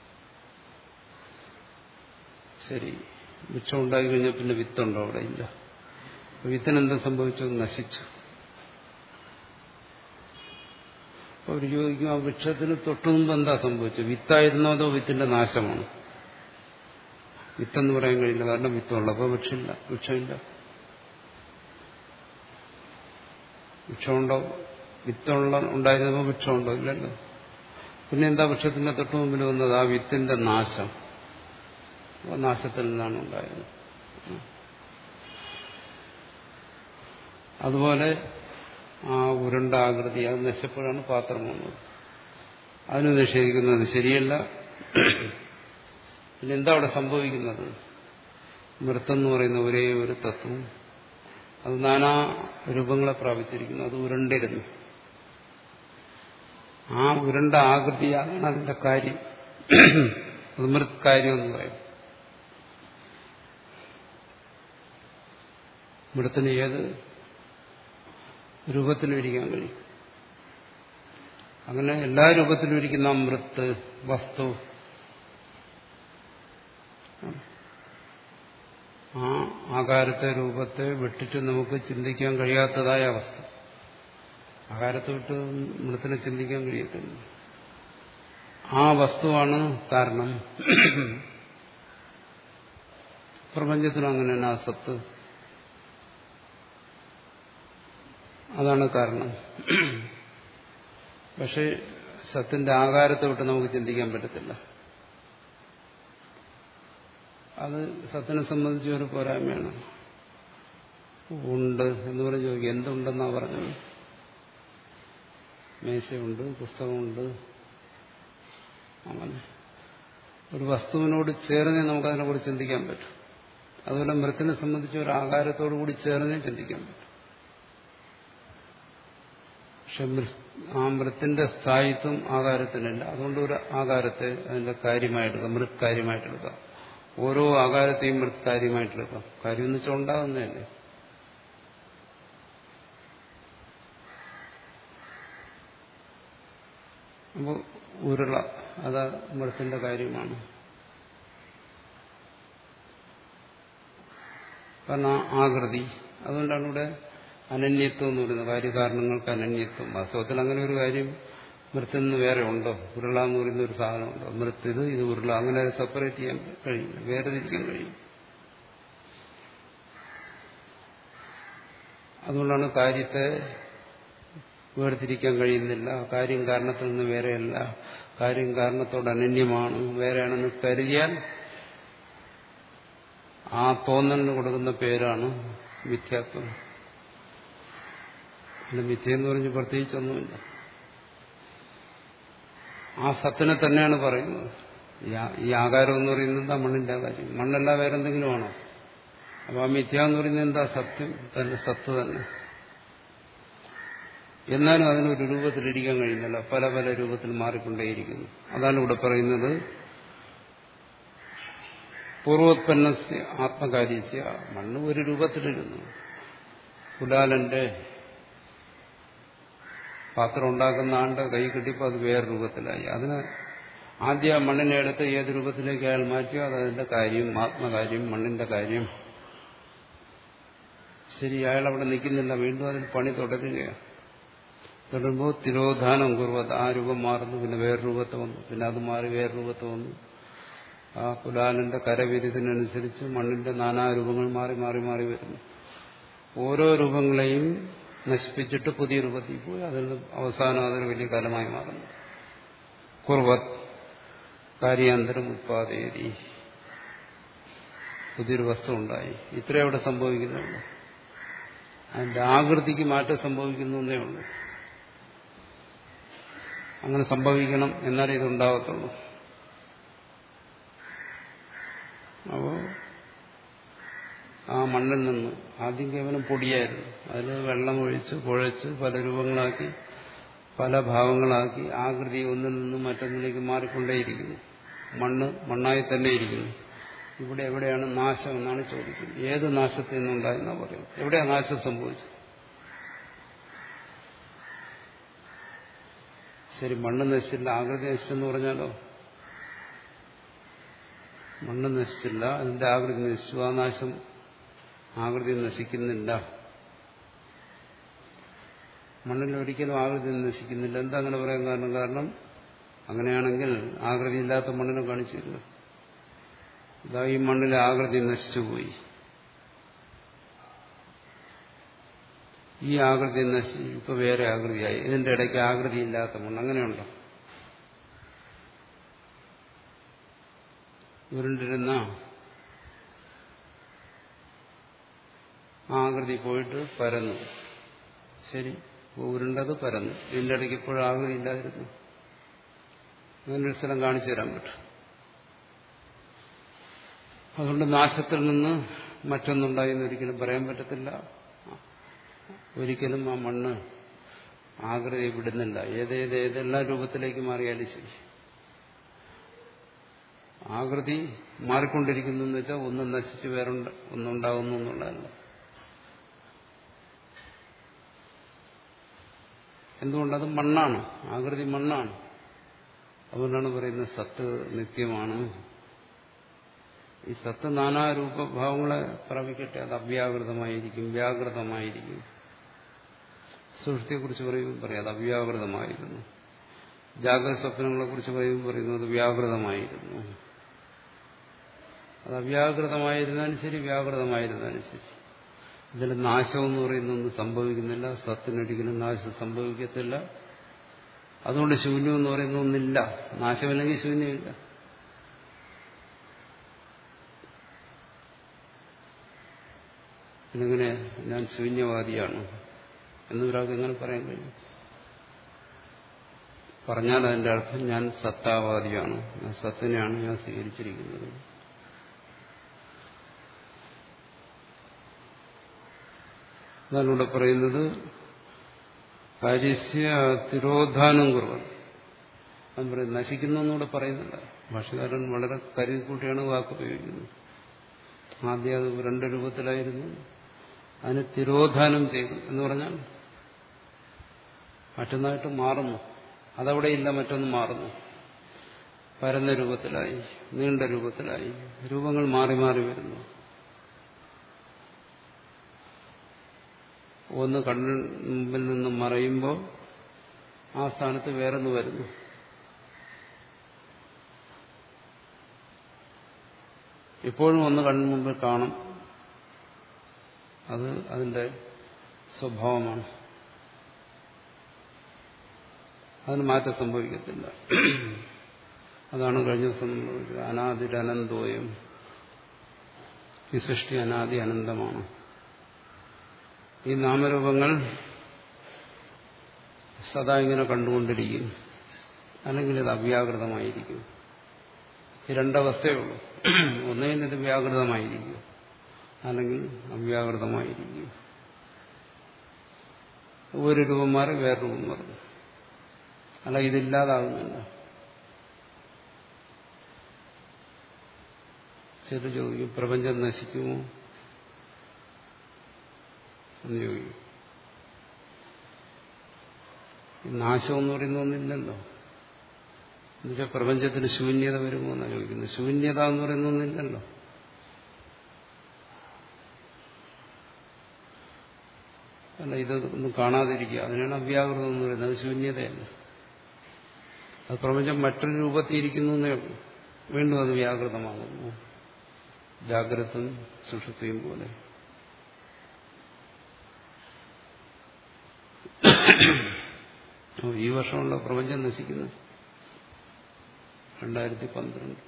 ശരി, വൃക്ഷം ഉണ്ടായി കഴിഞ്ഞാൽ പിന്നെ വിത്തുണ്ടോ? അവിടെ ഇല്ല. വിത്തിനെന്താ സംഭവിച്ചത്? നശിച്ചു. അപ്പോൾ അവർ ചോദിക്കും, ആ വൃക്ഷത്തിന് തൊട്ടു മുമ്പ് എന്താ സംഭവിച്ചത്? വിത്തായിരുന്നോ അതോ വിത്തിന്റെ നാശമാണ്? വിത്തെന്ന് പറയാൻ കഴിയില്ല, കാരണം വിത്തുള്ളപ്പോൾ വൃക്ഷമില്ല വൃക്ഷമില്ല വൃക്ഷമുണ്ടോ? വിത്തുള്ള ഉണ്ടായിരുന്നപ്പോൾ വൃക്ഷമുണ്ടോ? ഇല്ലല്ലോ. പിന്നെ എന്താ വൃക്ഷത്തിന്റെ തൊട്ടു മുമ്പിൽ വന്നത്? ആ വിത്തിന്റെ നാശം. നാശത്തിൽ നിന്നാണ് ഉണ്ടായത്. അതുപോലെ ആ ഉരുണ്ട ആകൃതി അത് നശിച്ചപ്പോഴാണ് പാത്രം വന്നത്. അതിന് നിഷേധിക്കുന്നത് ശരിയല്ല. പിന്നെ എന്താ അവിടെ സംഭവിക്കുന്നത്? മൃത്തെന്ന് പറയുന്ന ഒരേ ഒരു തത്വം, അത് നാനാ രൂപങ്ങളെ പ്രാപിച്ചിരിക്കുന്നു. അത് ഉരുണ്ടിരുന്നു. ആ ഉരുണ്ട ആകൃതിയാണ് അതിന്റെ കാര്യം. അത് മൃത് കാര്യം എന്ന് പറയും. മൃത്തിന് ഏത് രൂപത്തിലും ഇരിക്കാൻ കഴിയും. അങ്ങനെ എല്ലാ രൂപത്തിലും ഇരിക്കുന്ന മൃത്ത് വസ്തു, ആ ആകാരത്തെ രൂപത്തെ വിട്ടിട്ട് നമുക്ക് ചിന്തിക്കാൻ കഴിയാത്തതായ അവസ്ഥ. ആകാരത്തെ വിട്ട് മൃത്തിനെ ചിന്തിക്കാൻ കഴിയത്തില്ല. ആ വസ്തുവാണ് കാരണം. പ്രപഞ്ചത്തിനും അങ്ങനെ തന്നെ. ആ സത്ത്, അതാണ് കാരണം. പക്ഷെ സത്തിന്റെ ആകാരത്തെ വിട്ട് നമുക്ക് ചിന്തിക്കാൻ പറ്റത്തില്ല. അത് സത്തിനെ സംബന്ധിച്ച് ഒരു പോരായ്മയാണ്. ഉണ്ട് എന്ന് പറഞ്ഞ് ചോദിക്കും, എന്തുണ്ടെന്നാ പറഞ്ഞത്? മേശയുണ്ട്, പുസ്തകമുണ്ട്. അങ്ങനെ ഒരു വസ്തുവിനോട് ചേർന്നേ നമുക്കതിനെക്കുറിച്ച് ചിന്തിക്കാൻ പറ്റും. അതുപോലെ മൃത്തിനെ സംബന്ധിച്ച് ഒരു ആകാരത്തോടു കൂടി ചേർന്നേ ചിന്തിക്കാൻ പറ്റും. പക്ഷെ ആ മൃത്തിന്റെ സ്ഥായിത്വം ആകാരത്തിനില്ല. അതുകൊണ്ട് ഒരു ആകാരത്തെ അതിന്റെ കാര്യമായിട്ടെടുക്കാം, മൃത് കാര്യമായിട്ടെടുക്കാം. ഓരോ ആകാരത്തെയും മൃത് കാര്യമായിട്ടെടുക്കാം. കാര്യം എന്ന് വെച്ചാൽ ഉണ്ടാകുന്നതല്ലേ. അപ്പോൾ ഉരുള, അത് മൃത്തിന്റെ കാര്യമാണ്. കാരണം ആകൃതി. അതുകൊണ്ടാണ് ഇവിടെ അനന്യത്വം എന്ന് പറയുന്നത് കാര്യകാരണങ്ങൾക്ക് അനന്യത്വം. വാസ്തവത്തിൽ അങ്ങനെ ഒരു കാര്യം മൃത്തിൽ നിന്ന് വേറെ ഉണ്ടോ? ഉരുള എന്ന് പറയുന്ന ഒരു സാധനമുണ്ടോ? മൃത്ത് ഇത് ഇത് ഉരുള, അങ്ങനെ സെപ്പറേറ്റ് ചെയ്യാൻ കഴിയില്ല, വേറെ തിരിക്കാൻ കഴിയും. അതുകൊണ്ടാണ് കാര്യത്തെ വേർതിരിക്കാൻ കഴിയുന്നില്ല. കാര്യം കാരണത്തിൽ നിന്ന് വേറെയല്ല, കാര്യം കാരണത്തോട് അനന്യമാണ്, വേറെയാണെന്ന് കരുതിയാൽ ആ തോന്നലിന് കൊടുക്കുന്ന പേരാണ് മിഥ്യാത്വം. അല്ല, മിഥ്യെന്ന് പറഞ്ഞ് പ്രത്യേകിച്ചൊന്നുമില്ല. ആ സത്തിനെ തന്നെയാണ് പറയുന്നത്. ഈ ആകാരം എന്ന് പറയുന്നത് എന്താ? മണ്ണിന്റെ ആകാരം. മണ്ണല്ല വേറെ എന്തെങ്കിലും ആണോ? അപ്പൊ ആ മിഥ്യ എന്ന് പറയുന്നത് എന്താ? സത്യം തന്നെ, സത്ത് തന്നെ. എന്നാലും അതിനൊരു രൂപത്തിലിരിക്കാൻ കഴിയുന്നില്ല, പല പല രൂപത്തിൽ മാറിക്കൊണ്ടേയിരിക്കുന്നു. അതാണ് ഇവിടെ പറയുന്നത്. പൂർവോത്പന്ന ആത്മകാര്യസ്യ, മണ്ണ് ഒരു രൂപത്തിലിരുന്നു. കുലാലന്റെ പാത്രം ഉണ്ടാക്കുന്ന ആണ്ട് കൈ കിട്ടിയപ്പോൾ അത് വേറെ രൂപത്തിലായി. അതിന് ആദ്യം ആ മണ്ണിനെ എടുത്ത് ഏത് രൂപത്തിലേക്ക് അയാൾ മാറ്റിയോ അത് അതിന്റെ കാര്യം, ആത്മകാര്യം, മണ്ണിന്റെ കാര്യം. ശരി, അയാൾ അവിടെ നിൽക്കുന്നില്ല, വീണ്ടും അതിൽ പണി തുടരുകയാണ്. തുടരുമ്പോൾ തിരോധാനം കുറുവത്, ആ രൂപം മാറുന്നു, പിന്നെ വേറെ രൂപത്തെ വന്നു, പിന്നെ അത് മാറി വേറെ രൂപത്തെ വന്നു. ആ കുലാലിന്റെ കരവിരുതിനനുസരിച്ച് മണ്ണിന്റെ നാനാരൂപങ്ങൾ മാറി മാറി മാറി വരുന്നു. ഓരോ രൂപങ്ങളെയും നശിപ്പിച്ചിട്ട് പുതിയ രൂപത്തിൽ പോയി അതിൽ അവസാനം അതൊരു വലിയ കാലമായി മാറുന്നു. കുർവത് കാര്യാന്തരം ഉത്പാദേരി, പുതിയൊരു വസ്തു ഉണ്ടായി. ഇത്രയും അവിടെ സംഭവിക്കുന്നുള്ളൂ. അതിന്റെ ആകൃതിക്ക് മാറ്റം സംഭവിക്കുന്നു എന്നേ ഉള്ളൂ. അങ്ങനെ സംഭവിക്കണം എന്നാലേ ഇതുണ്ടാകത്തുള്ളൂ. അപ്പോ ആ മണ്ണിൽ നിന്ന് ആദ്യം കേവലം പൊടിയായിരുന്നു, അതിൽ വെള്ളം ഒഴിച്ച് കുഴച്ച് പല രൂപങ്ങളാക്കി പല ഭാവങ്ങളാക്കി ആകൃതി ഒന്നിൽ നിന്നും മറ്റൊന്നിലേക്ക് മാറിക്കൊണ്ടേയിരിക്കുന്നു. മണ്ണ് മണ്ണായി തന്നെ ഇരിക്കുന്നു. ഇവിടെ എവിടെയാണ് നാശം എന്നാണ് ചോദിക്കുന്നത്. ഏത് നാശത്തിൽ നിന്നുണ്ടായെന്നാണ് പറയുന്നത്? എവിടെയാണ് നാശം സംഭവിച്ചത്? ശരി, മണ്ണ് നശിച്ചില്ല, ആകൃതി നശിച്ചെന്ന് പറഞ്ഞാലോ? മണ്ണ് നശിച്ചില്ല, അതിന്റെ ആകൃതി നശിച്ചു. ആ നാശം ആകൃതി നശിക്കുന്നില്ല. മണ്ണിൽ ഒരിക്കലും ആകൃതി നശിക്കുന്നില്ല. എന്താ അങ്ങനെ പറയാൻ കാരണം? കാരണം അങ്ങനെയാണെങ്കിൽ ആകൃതി ഇല്ലാത്ത മണ്ണിനെ കാണിച്ചില്ല. ഇതാ ഈ മണ്ണിലെ ആകൃതി നശിച്ചുപോയി. ഈ ആകൃതി നശിച്ചു, ഇപ്പൊ വേറെ ആകൃതിയായി. ഇതിന്റെ ഇടയ്ക്ക് ആകൃതി ഇല്ലാത്ത മണ്ണ്, അങ്ങനെയുണ്ടോ? ഉരുണ്ടിരുന്ന ആകൃതി പോയിട്ട് പരന്നു. ശരി, ഉരുണ്ടത് പരന്നു, ഇതിന്റെ ഇടയ്ക്ക് ഇപ്പോഴും ആകൃതി ഇല്ലാതിരുന്നു. അങ്ങനൊരു സ്ഥലം കാണിച്ചു തരാൻ പറ്റും. അതുകൊണ്ട് നാശത്തിൽ നിന്ന് മറ്റൊന്നുണ്ടായി എന്ന് ഒരിക്കലും പറയാൻ പറ്റത്തില്ല. ഒരിക്കലും ആ മണ്ണ് ആകൃതി വിടുന്നില്ല. ഏതേത് ഏതെല്ലാം രൂപത്തിലേക്ക് മാറിയാലും ശരി, ആകൃതി മാറിക്കൊണ്ടിരിക്കുന്നു എന്ന് വെച്ചാൽ ഒന്നും നശിച്ച് വേറെ ഒന്നുണ്ടാകുന്നു എന്നുള്ളതല്ല. എന്തുകൊണ്ടത് മണ്ണാണ്, ആകൃതി മണ്ണാണ്. അതുകൊണ്ടാണ് പറയുന്നത് സത്ത് നിത്യമാണ്. ഈ സത്ത് നാനാരൂപഭാവങ്ങളെ പ്രാപിക്കട്ടെ, അത് അവ്യാകൃതമായിരിക്കും, വ്യാകൃതമായിരിക്കും. സുഷുപ്തിയെക്കുറിച്ച് പറയുമ്പോൾ പറയാം അത് അവ്യാകൃതമായിരുന്നു. ജാഗ്രത സ്വപ്നങ്ങളെ കുറിച്ച് പറയുമ്പോൾ പറയുന്നു അത് വ്യാകൃതമായിരുന്നു. അത് അവ്യാകൃതമായിരുന്നാലും ശരി, വ്യാകൃതമായിരുന്നാലും ശരി, ഇതിൽ നാശം എന്ന് പറയുന്നൊന്നും സംഭവിക്കുന്നില്ല. സത്തിനൊരിക്കലും നാശം സംഭവിക്കത്തില്ല. അതുകൊണ്ട് ശൂന്യം എന്ന് പറയുന്ന ഒന്നില്ല. നാശമില്ലെങ്കിൽ ശൂന്യമില്ല. പിന്നെങ്ങനെ ഞാൻ ശൂന്യവാദിയാണ് എന്നൊരാൾക്ക് എങ്ങനെ പറയാൻ കഴിയും? പറഞ്ഞാൽ അതിന്റെ അർത്ഥം ഞാൻ സത്താവാദിയാണ്, ഞാൻ സത്തിനെയാണ് ഞാൻ സ്വീകരിച്ചിരിക്കുന്നത്. അതാണ് ഇവിടെ പറയുന്നത്. കാര്യസ്യ തിരോധാനം കുറവ്. അത് പറയും നശിക്കുന്നു എന്നൂടെ പറയുന്നില്ല. ഭാഷകാരൻ വളരെ കരുതിക്കൂട്ടിയാണ് വാക്ക് ഉപയോഗിക്കുന്നത്. ആദ്യം അത് രണ്ട് രൂപത്തിലായിരുന്നു, അതിന് തിരോധാനം ചെയ്തു എന്ന് പറഞ്ഞാൽ മറ്റൊന്നായിട്ട് മാറുന്നു. അതവിടെ ഇല്ല, മറ്റൊന്ന് മാറുന്നു. പരന്ന രൂപത്തിലായി, നീണ്ട രൂപത്തിലായി, രൂപങ്ങൾ മാറി മാറി വരുന്നു. ഒന്ന് കണ്ണിന് മുമ്പിൽ നിന്ന് മറയുമ്പോൾ ആ സ്ഥാനത്ത് വേറൊന്ന് വരുന്നു. ഇപ്പോഴും ഒന്ന് കണ്ണിന് മുമ്പിൽ കാണും. അത് അതിന്റെ സ്വഭാവമാണ്. അതിന് മാറ്റം സംഭവിക്കത്തില്ല. അതാണ് കഴിഞ്ഞ ദിവസം അനാദിരനന്തോയം. ഈ സൃഷ്ടി അനാദി അനന്തമാണ്. ഈ നാമരൂപങ്ങൾ സദാ ഇങ്ങനെ കണ്ടുകൊണ്ടിരിക്കും, അല്ലെങ്കിൽ ഇത് അവ്യാകൃതമായിരിക്കും. ഈ രണ്ടവസ്ഥയേ ഉള്ളൂ. ഒന്നുകിൽ ഇത് വ്യാകൃതമായിരിക്കും, അല്ലെങ്കിൽ അവ്യാകൃതമായിരിക്കും. ഒരു രൂപം മാറി വേറെ രൂപം മാറും. അല്ല, ഇതില്ലാതാകുന്നില്ല. ചില ചോദിക്കും, പ്രപഞ്ചം നശിക്കുമോ എന്ന് ചോദിക്കും. നാശം എന്ന് പറയുന്ന ഒന്നില്ലല്ലോ. എന്നുവെച്ചാൽ പ്രപഞ്ചത്തിന് ശൂന്യത വരുമോ എന്നാണ് ചോദിക്കുന്നത്. ശൂന്യത എന്ന് പറയുന്ന ഒന്നില്ലല്ലോ. അല്ല, ഇതൊന്നും കാണാതിരിക്കുക, അതിനാണ് അവ്യാകൃതം എന്ന് പറയുന്നത്. അത് ശൂന്യതയല്ല. അത് പ്രപഞ്ചം മറ്റൊരു രൂപത്തിയിരിക്കുന്നു എന്നേ ഉള്ളൂ. വീണ്ടും അത് വ്യാകൃതമാകുന്നു. ജാഗ്രതും സുഷുപ്തിയും പോലെ. ഈ വർഷമുള്ള പ്രപഞ്ചം നശിക്കുന്നത് രണ്ടായിരത്തി പന്ത്രണ്ട്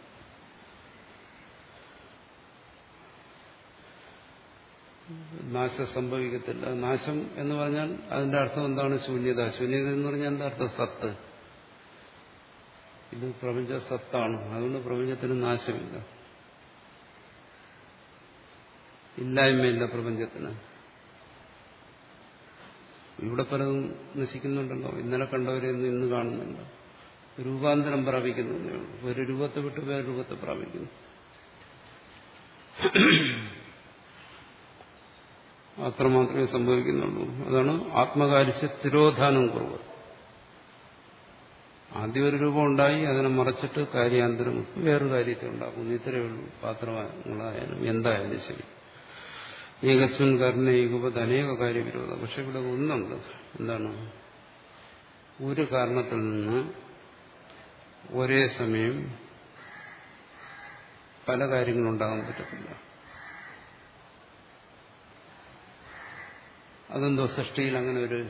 നാശം സംഭവിക്കത്തില്ല. നാശം എന്ന് പറഞ്ഞാൽ അതിന്റെ അർത്ഥം എന്താണ്? ശൂന്യത. ശൂന്യത എന്ന് പറഞ്ഞാൽ എന്താ അർത്ഥം? സത്ത്. ഇത് പ്രപഞ്ച സത്താണ്. അതുകൊണ്ട് പ്രപഞ്ചത്തിന് നാശമില്ല, ഇല്ലായ്മയില്ല പ്രപഞ്ചത്തിന്. ഇവിടെ പലതും നശിക്കുന്നുണ്ടല്ലോ. ഇന്നലെ കണ്ടവരെയൊന്നും ഇന്ന് കാണുന്നില്ല. രൂപാന്തരം പ്രാപിക്കുന്നതേ ഉള്ളൂ. ഒരു രൂപത്തെ വിട്ട് വേറെ രൂപത്തെ പ്രാപിക്കുന്നു. അത്രമാത്രമേ സംഭവിക്കുന്നുള്ളൂ. അതാണ് ആത്മകാരിച്ച് തിരോധാനം കുറവ്. ആദ്യം ഒരു രൂപം ഉണ്ടായി, അതിനെ മറച്ചിട്ട് കാര്യാന്തരം വേറൊരു കാര്യത്തെ ഉണ്ടാക്കുന്നു. ഇത്രയേ ഉള്ളൂ. പാത്രങ്ങളായാലും എന്തായാലും ശരി. ഏകസ്മിൻ കാരണ ഏകോപത് അനേക കാര്യവിരോധം. പക്ഷെ ഇവിടെ ഒന്നുണ്ട്. എന്താണ്? ഒരു കാരണത്തിൽ നിന്ന് ഒരേ സമയം പല കാര്യങ്ങളുണ്ടാകാൻ പറ്റത്തില്ല. അതെന്തോ സൃഷ്ടിയിൽ അങ്ങനെ ഒരു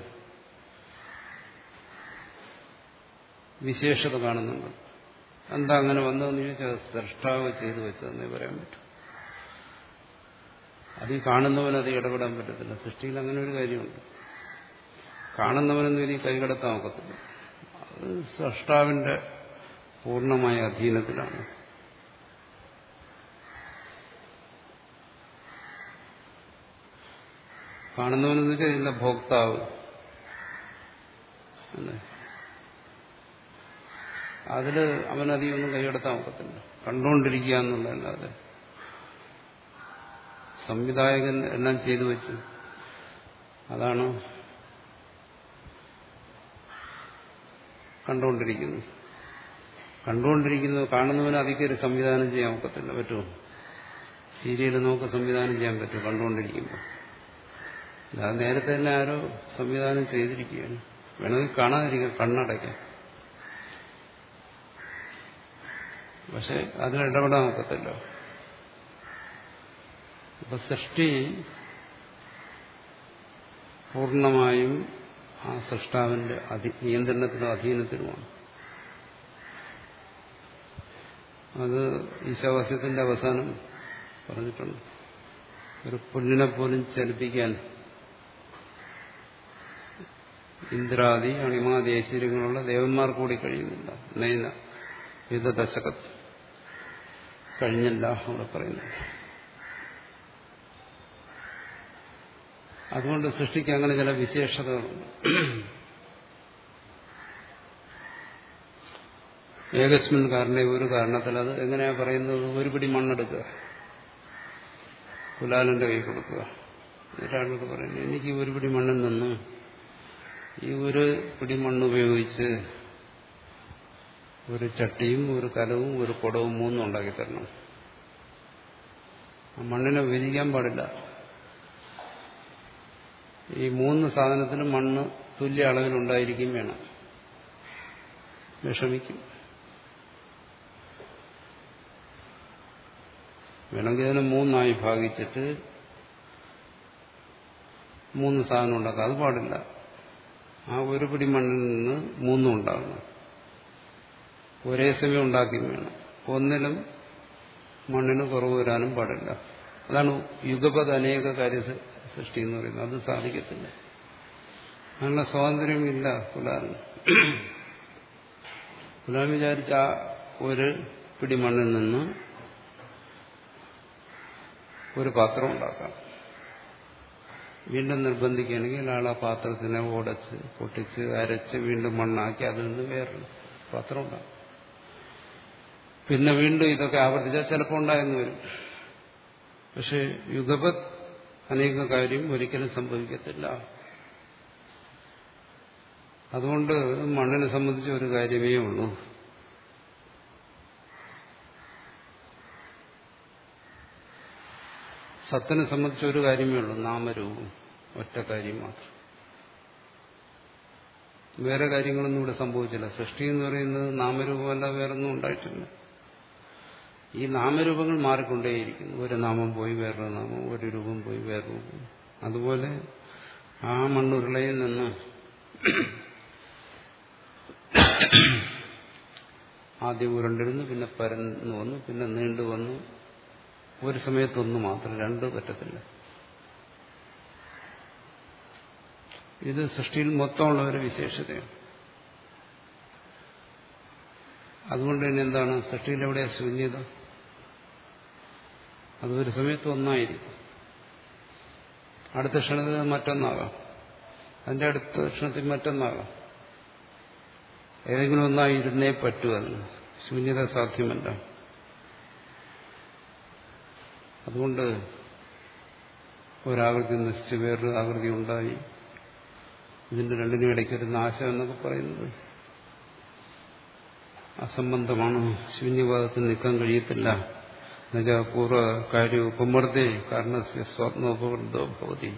വിശേഷത കാണുന്നുണ്ട്. എന്താ അങ്ങനെ വന്നതെന്ന് ചോദിച്ചാൽ സൃഷ്ടാവ് ചെയ്തു വെച്ചതെന്നേ പറയാൻ പറ്റും. അത് ഈ കാണുന്നവന് അത് ഇടപെടാൻ പറ്റത്തില്ല. സൃഷ്ടിയിൽ അങ്ങനെ ഒരു കാര്യമുണ്ട്. കാണുന്നവനൊന്നും ഇനി കൈകടത്താൻ ഒക്കത്തില്ല. അത് സൃഷ്ടാവിന്റെ പൂർണ്ണമായ അധീനത്തിലാണ്. കാണുന്നവനെന്ന് വെച്ചാൽ ഇതിന്റെ ഭോക്താവ് അല്ലേ, അതില് അവനധികം ഒന്നും കൈകടത്താൻ ഒക്കത്തില്ല. കണ്ടുകൊണ്ടിരിക്കുക എന്നുള്ളതല്ലാതെ സംവിധായകൻ എല്ലാം ചെയ്തു വെച്ച് അതാണ് കണ്ടുകൊണ്ടിരിക്കുന്നത്. കണ്ടുകൊണ്ടിരിക്കുന്നത് കാണുന്നവന് അധികം ഒരു സംവിധാനം ചെയ്യാൻ ഒക്കത്തില്ല. പറ്റുമോ? സീരിയൽ നമുക്ക് സംവിധാനം ചെയ്യാൻ പറ്റും കണ്ടുകൊണ്ടിരിക്കുമ്പോൾ. അത് നേരത്തെ തന്നെ ആരോ സംവിധാനം ചെയ്തിരിക്കുകയാണ്. വേണമെങ്കിൽ കാണാതിരിക്കാം, കണ്ണടയ്ക്കാം. പക്ഷെ അതിനിടപെടാൻ ഒക്കത്തില്ല. അപ്പൊ സൃഷ്ടി പൂർണ്ണമായും ആ സൃഷ്ടാവിന്റെ നിയന്ത്രണത്തിലും അധീനത്തിലുമാണ്. അത് ഈശാവാസ്യത്തിന്റെ അവസാനം പറഞ്ഞിട്ടുണ്ട്. ഒരു പുല്ലിനെ പോലും ചലിപ്പിക്കാൻ ഇന്ദ്രാദി അണിമാദി ഐശ്വര്യങ്ങളുള്ള ദേവന്മാർ കൂടി കഴിയുന്നില്ല. നൈന യുദ്ധ ദശകത്ത് കഴിഞ്ഞില്ല അവിടെ പറയുന്നത്. അതുകൊണ്ട് സൃഷ്ടിക്ക് അങ്ങനെ ചില വിശേഷതകളുണ്ട്. ഏകസ്മിൻ കാരണേ ഒരു കാരണത്തിൽ അത് എങ്ങനെയാ പറയുന്നത്? ഒരു പിടി മണ്ണെടുക്കുക, കുലാലന്റെ കൈ കൊടുക്കുക. ഒരാളോട് പറയുന്നത് എനിക്ക് ഒരു പിടി മണ്ണിൽ നിന്ന് ഈ ഒരു പിടി മണ്ണ് ഉപയോഗിച്ച് ഒരു ചട്ടിയും ഒരു കലവും ഒരു കുടവും മൂന്നും ഉണ്ടാക്കി തരണം. ആ മണ്ണിനെ വിഭജിക്കാൻ പാടില്ല. ഈ മൂന്ന് സാധനത്തിനും മണ്ണ് തുല്യ അളവിലുണ്ടായിരിക്കും വേണം. വിഷമിക്കും. വേണമെങ്കിൽ ഇതിനെ മൂന്നായി ഭാഗിച്ചിട്ട് മൂന്ന് സാധനം ഉണ്ടാക്കാം. അത് പാടില്ല. ആ ഒരു പിടി മണ്ണിൽ നിന്ന് മൂന്നും ഉണ്ടാകണം. ഒരേ സമയം ഉണ്ടാക്കി വേണം. ഒന്നിലും മണ്ണിന് കുറവ് വരാനും പാടില്ല. അതാണ് യുഗപത് അനേക കാര്യ സൃഷ്ടി എന്ന് പറയുന്നത്. അത് സാധിക്കത്തില്ല. അതിനുള്ള സ്വാതന്ത്ര്യമില്ല കുലാലിന്. കുലാൽ വിചാരിച്ച ആ ഒരു പിടി മണ്ണിൽ നിന്ന് ഒരു പാത്രം ഉണ്ടാക്കാം. വീണ്ടും നിർബന്ധിക്കുകയാണെങ്കിൽ അയാൾ ആ പാത്രത്തിനെ ഉടച്ച് പൊട്ടിച്ച് അരച്ച് വീണ്ടും മണ്ണാക്കി അതിൽ നിന്ന് വേറൊരു പാത്രം ഉണ്ടാക്കും. പിന്നെ വീണ്ടും ഇതൊക്കെ ആവർത്തിച്ചാൽ ചിലപ്പോൾ ഉണ്ടായെന്ന് വരും. പക്ഷെ യുഗപത് അനേക കാര്യം ഒരിക്കലും സംഭവിക്കത്തില്ല. അതുകൊണ്ട് മണ്ണിനെ സംബന്ധിച്ച ഒരു കാര്യമേ ഉള്ളൂ. സത്തിനെ സംബന്ധിച്ച ഒരു കാര്യമേ ഉള്ളൂ, നാമരൂപം. ഒറ്റ കാര്യം മാത്രം. വേറെ കാര്യങ്ങളൊന്നും ഇവിടെ സംഭവിച്ചില്ല. സൃഷ്ടി എന്ന് പറയുന്നത് നാമരൂപമല്ല, വേറൊന്നും ഉണ്ടായിട്ടില്ല. ഈ നാമരൂപങ്ങൾ മാറിക്കൊണ്ടേയിരിക്കുന്നു. ഒരു നാമം പോയി വേറൊരു നാമം, ഒരു രൂപം പോയി വേറൊരു രൂപം. അതുപോലെ ആ മണ്ണുരുളയിൽ നിന്ന് ആദ്യം ഉരുണ്ടിരുന്നു, പിന്നെ പരന്നു വന്നു, പിന്നെ നീണ്ടു വന്നു. ഒരു സമയത്തൊന്നു മാത്രം, രണ്ട് പറ്റത്തില്ല. ഇത് സൃഷ്ടിയിൽ മൊത്തമുള്ള ഒരു വിശേഷതയാണ്. അതുകൊണ്ട് തന്നെ എന്താണ് സൃഷ്ടിയിൽ എവിടെയാ ശൂന്യത? അത് ഒരു സമയത്ത് ഒന്നായിരിക്കും. അടുത്ത ക്ഷണത്തിൽ മറ്റൊന്നാകാം, അതിന്റെ അടുത്ത ക്ഷണത്തിൽ മറ്റൊന്നാകാം. ഏതെങ്കിലും ഒന്നായിരുന്നേ പറ്റൂ. അതിന് ശൂന്യത സാധ്യമല്ല. അതുകൊണ്ട് ഒരാകൃതി നശിച്ച് വേറൊരു ആകൃതി ഉണ്ടായി. ഇതിന്റെ രണ്ടിനും ഇടയ്ക്കൊരു നാശം എന്നൊക്കെ പറയുന്നത് അസംബന്ധമാണ്. ശൂന്യവാദത്തിൽ നിൽക്കാൻ കഴിയത്തില്ല. എന്നുവെച്ചാൽ പൂർവ്വ കാര്യ ഉപമർദ്ദേ കാരണസ്യ സ്വാത്മോപവൃദ്ധോ ഭവതി.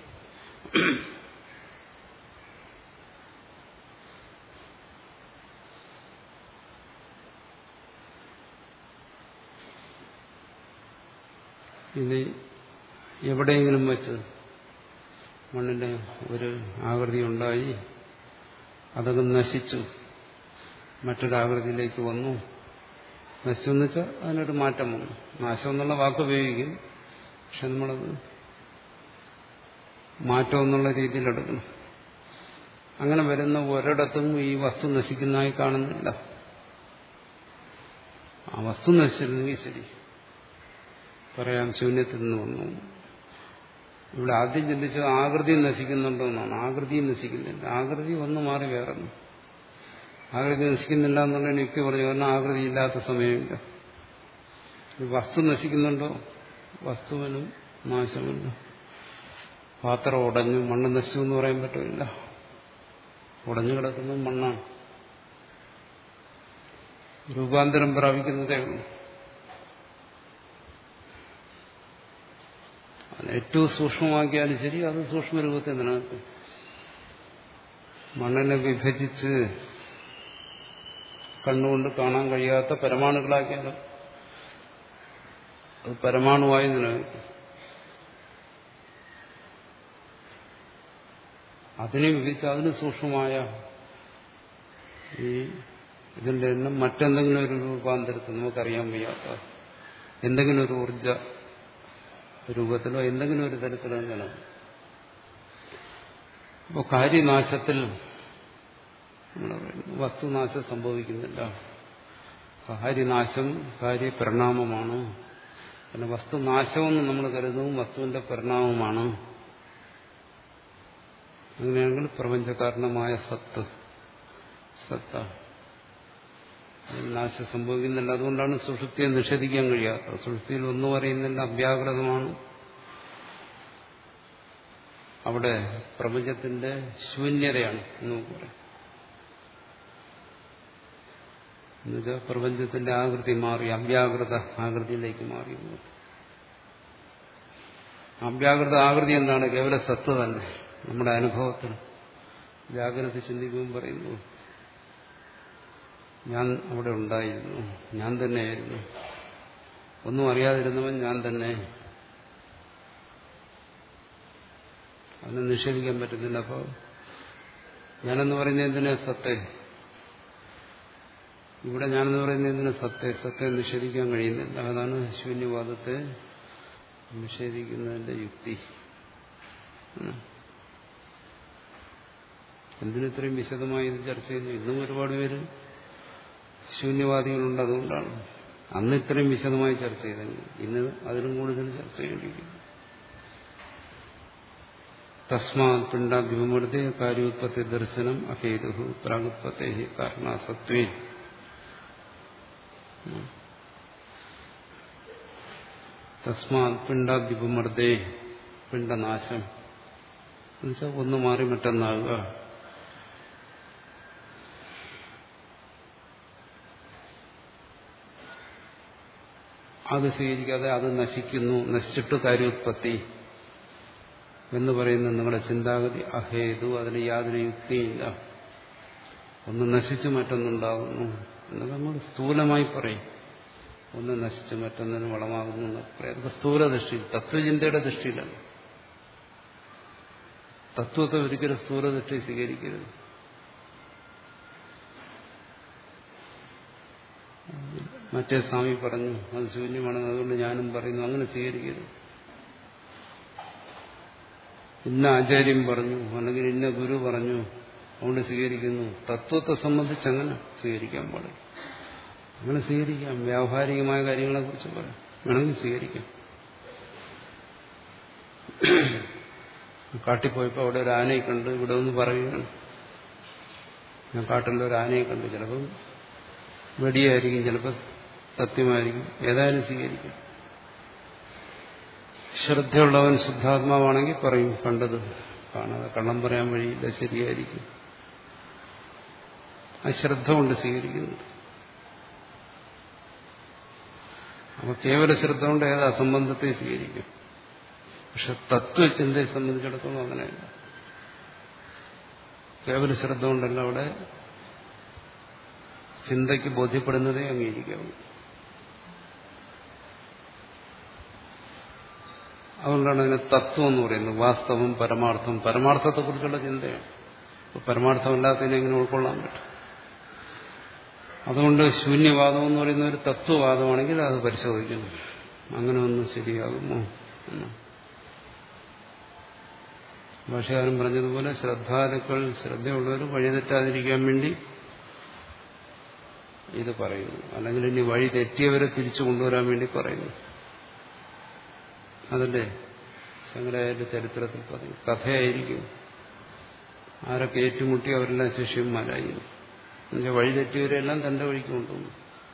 ഇനി എവിടെയെങ്കിലും വെച്ച് മണ്ണിന്റെ ഒരു ആകൃതി ഉണ്ടായി, അതങ്ങ് നശിച്ചു, മറ്റൊരാകൃതിയിലേക്ക് വന്നു. നശിച്ചു എന്ന് വെച്ചാൽ അതിനൊരു മാറ്റം വന്നു. നാശം എന്നുള്ള വാക്ക് ഉപയോഗിക്കും, പക്ഷെ നമ്മളത് മാറ്റം എന്നുള്ള രീതിയിൽ എടുക്കണം. അങ്ങനെ വരുന്ന ഒരിടത്തും ഈ വസ്തു നശിക്കുന്നതായി കാണുന്നില്ല. ആ വസ്തു നശിച്ചിരുന്നെങ്കിൽ ശരി, പറയാം ശൂന്യത്തിൽ നിന്ന് വന്നു. ഇവിടെ ആദ്യം ചിന്തിച്ചത് ആകൃതി നശിക്കുന്നുണ്ടോ എന്നാണ്. ആകൃതി നശിക്കുന്നില്ല. ആകൃതി ഒന്ന് മാറി വേറൊന്നു. ആകൃതി നശിക്കുന്നില്ല എന്നുള്ളതിന് യുക്തി പറഞ്ഞു. കാരണം ആകൃതി ഇല്ലാത്ത സമയമില്ല. വസ്തു നശിക്കുന്നുണ്ടോ? വസ്തുവിനും നാശമില്ല. പാത്രം ഉടഞ്ഞു, മണ്ണ് നശിച്ചു എന്ന് പറയാൻ പറ്റില്ല. ഉടഞ്ഞു കിടക്കുന്നത് മണ്ണാണ്. രൂപാന്തരം പ്രാപിക്കുന്നതേ ഉള്ളൂ. ഏറ്റവും സൂക്ഷ്മമാക്കിയാലും ശരി, അത് സൂക്ഷ്മരൂപത്തിൽ നിലനിൽക്കും. മണ്ണിനെ വിഭജിച്ച് കണ്ണുകൊണ്ട് കാണാൻ കഴിയാത്ത പരമാണുക്കളാക്കിയാലും അത് പരമാണുവായി നിലനിൽക്കും. അതിനെ വിഭജിച്ച് അതിന് സൂക്ഷ്മമായ ഈ ഇതിന്റെ എണ്ണം മറ്റെന്തെങ്കിലും ഒരു രൂപാന്തരത്തിൽ നമുക്കറിയാൻ വയ്യാത്ത എന്തെങ്കിലും ഒരു ഊർജ രൂപത്തിലോ എന്തെങ്കിലും ഒരു തരത്തിലോ നിലനിൽക്കും. അപ്പോൾ കാര്യനാശത്തിൽ വസ്തുനാശം സംഭവിക്കുന്നില്ല. കാര്യനാശം കാര്യപരിണാമമാണ്. പിന്നെ വസ്തുനാശമെന്ന് നമ്മൾ കരുതും വസ്തുവിന്റെ പരിണാമമാണ്. അങ്ങനെയാണെങ്കിൽ പ്രപഞ്ചകാരണമായ സത്ത് സത്ത നാശം സംഭവിക്കുന്നില്ല. അതുകൊണ്ടാണ് സുഷുപ്തിയെ നിഷേധിക്കാൻ കഴിയാത്തത്. സുഷുപ്തിയിൽ ഒന്നും പറയുന്നില്ല, അവ്യാകൃതമാണ്. അവിടെ പ്രപഞ്ചത്തിന്റെ ശൂന്യതയാണ് എന്ന് പറയാം. എന്നുവെച്ചാൽ പ്രപഞ്ചത്തിന്റെ ആകൃതി മാറി അവ്യാകൃത ആകൃതിയിലേക്ക് മാറി. അവ്യാകൃത ആകൃതി എന്താണ്? കേവല സത്ത് തന്നെ. നമ്മുടെ അനുഭവത്തിൽ ജാഗ്രത ചിന്തിക്കുമ്പോൾ പറയുന്നു, ഞാൻ അവിടെ ഉണ്ടായിരുന്നു, ഞാൻ തന്നെയായിരുന്നു, ഒന്നും അറിയാതിരുന്നവൻ ഞാൻ തന്നെ. അതിനെ നിഷേധിക്കാൻ പറ്റുന്നില്ല. അപ്പോൾ ഞാനെന്ന് പറയുന്നത് എന്തിനാ? സത്തെ. ഇവിടെ ഞാനെന്ന് പറയുന്നത് എന്തിനാ? സത്തെ. സത്തെ നിഷേധിക്കാൻ കഴിയുന്നില്ല. അതാണ് ശൂന്യവാദത്തെ നിഷേധിക്കുന്നതിന്റെ യുക്തി. എന്തിനിത്രയും വിശദമായി ഇത് ചർച്ച ചെയ്യുന്നു? ഇന്നും ഒരുപാട് പേര് ശൂന്യവാദികളുണ്ട്. അതുകൊണ്ടാണ് അന്ന് ഇത്രയും വിശദമായി ചർച്ച ചെയ്തെങ്കിൽ ഇന്ന് അതിലും കൂടുതൽ ചർച്ച ചെയ്യേണ്ടിയിരിക്കുന്നു. തസ്മാത് പിണ്ഡാദ്വിമൂർത്തി കാര്യോത്പത്തി ദർശനം അഹേതു പ്രാഗുത്പത്തേ കാരണാസത്വേ. തസ്മാത് പിണ്ഡാദ്വിമർദ്ദേ, പിണ്ഡനാശം എന്നുവെച്ചാൽ ഒന്ന് മാറി മറ്റൊന്നാകുക. അത് സ്വീകരിക്കാതെ അത് നശിക്കുന്നു, നശിച്ചിട്ട് കാര്യോത്പത്തി എന്ന് പറയുന്ന നിങ്ങളുടെ ചിന്താഗതി അഹേതു, അതിന് യാതൊരു യുക്തിയില്ല. ഒന്ന് നശിച്ച് മറ്റൊന്നുണ്ടാകുന്നു എന്നൊക്കെ നമ്മൾ സ്ഥൂലമായി പറയും. ഒന്ന് നശിച്ച് മറ്റൊന്നിന് വളമാകുന്നു എന്നൊക്കെ പറയും. അതൊക്കെ സ്ഥൂല ദൃഷ്ടിയിൽ, തത്വചിന്തയുടെ ദൃഷ്ടിയിലല്ല. തത്വത്തെ ഒരിക്കലും സ്ഥൂല ദൃഷ്ടി സ്വീകരിക്കരുത്. മറ്റേ സ്വാമി പറഞ്ഞു അത് ശൂന്യമാണെന്ന്, അതുകൊണ്ട് ഞാനും പറയുന്നു, അങ്ങനെ സ്വീകരിക്കരുത്. ഇന്ന ആചാര്യം പറഞ്ഞു, അല്ലെങ്കിൽ ഇന്ന ഗുരു പറഞ്ഞു, അതുകൊണ്ട് സ്വീകരിക്കുന്നു. തത്വത്തെ സംബന്ധിച്ച് അങ്ങനെ സ്വീകരിക്കാൻ പാടില്ല. അങ്ങനെ സ്വീകരിക്കാം, വ്യാവഹാരികമായ കാര്യങ്ങളെ കുറിച്ച് പറയാം, വേണമെങ്കിൽ സ്വീകരിക്കാം. കാട്ടിപ്പോയപ്പോൾ അവിടെ ഒരു ആനയെ കണ്ട് ഇവിടെ ഒന്ന് പറയുകയാണ്, ഞാൻ കാട്ടിൽ ഒരു ആനയെ കണ്ടു. ചിലപ്പം വെടിയായിരിക്കും, ചിലപ്പോൾ സത്യമായിരിക്കും, ഏതായാലും സ്വീകരിക്കും. ശ്രദ്ധയുള്ളവൻ ശുദ്ധാത്മാവാണെങ്കിൽ പറയും കണ്ടത് കാണാതെ കള്ളം പറയാൻ വഴിയില്ല, ശരിയായിരിക്കും. ആ ശ്രദ്ധ കൊണ്ട് സ്വീകരിക്കുന്നു. അപ്പൊ കേവല ശ്രദ്ധ കൊണ്ട് ഏത് അസംബന്ധത്തെ സ്വീകരിക്കും. പക്ഷെ തത്വചിന്തയെ സംബന്ധിച്ചിടത്തോളം അങ്ങനെയല്ല. കേവല ശ്രദ്ധ കൊണ്ടല്ല അവിടെ ചിന്തയ്ക്ക് ബോധ്യപ്പെടുന്നതേ അംഗീകരിക്കാവൂ. അതുകൊണ്ടാണ് അതിനെ തത്വം എന്ന് പറയുന്നത്. വാസ്തവം, പരമാർത്ഥം. പരമാർത്ഥത്തെക്കുറിച്ചുള്ള ചിന്തയാണ്. പരമാർത്ഥമല്ലാത്തതിനെ എങ്ങനെ ഉൾക്കൊള്ളാൻ പറ്റും? അതുകൊണ്ട് ശൂന്യവാദം എന്ന് പറയുന്ന ഒരു തത്വവാദമാണെങ്കിൽ അത് പരിശോധിക്കുന്നു, അങ്ങനെ ഒന്നും ശരിയാകുമോ എന്ന്. ഭാഷകാരൻ പറഞ്ഞതുപോലെ ശ്രദ്ധാലുക്കൾ, ശ്രദ്ധയുള്ളവർ വഴിതെറ്റാതിരിക്കാൻ വേണ്ടി ഇത് പറയുന്നു. അല്ലെങ്കിൽ ഇനി വഴി തെറ്റിയവരെ തിരിച്ചു കൊണ്ടുവരാൻ വേണ്ടി പറയുന്നു. അതല്ലേ ശങ്കരാചാര്യ ചരിത്രത്തിൽ പറയും. കഥയായിരിക്കും, ആരൊക്കെ ഏറ്റുമുട്ടി അവരെല്ലാം ശിഷ്യന്മാരായി. എന്നുവെച്ചാൽ വഴി തെറ്റിയവരെല്ലാം തന്റെ വഴിക്ക് കൊണ്ടുവന്നു.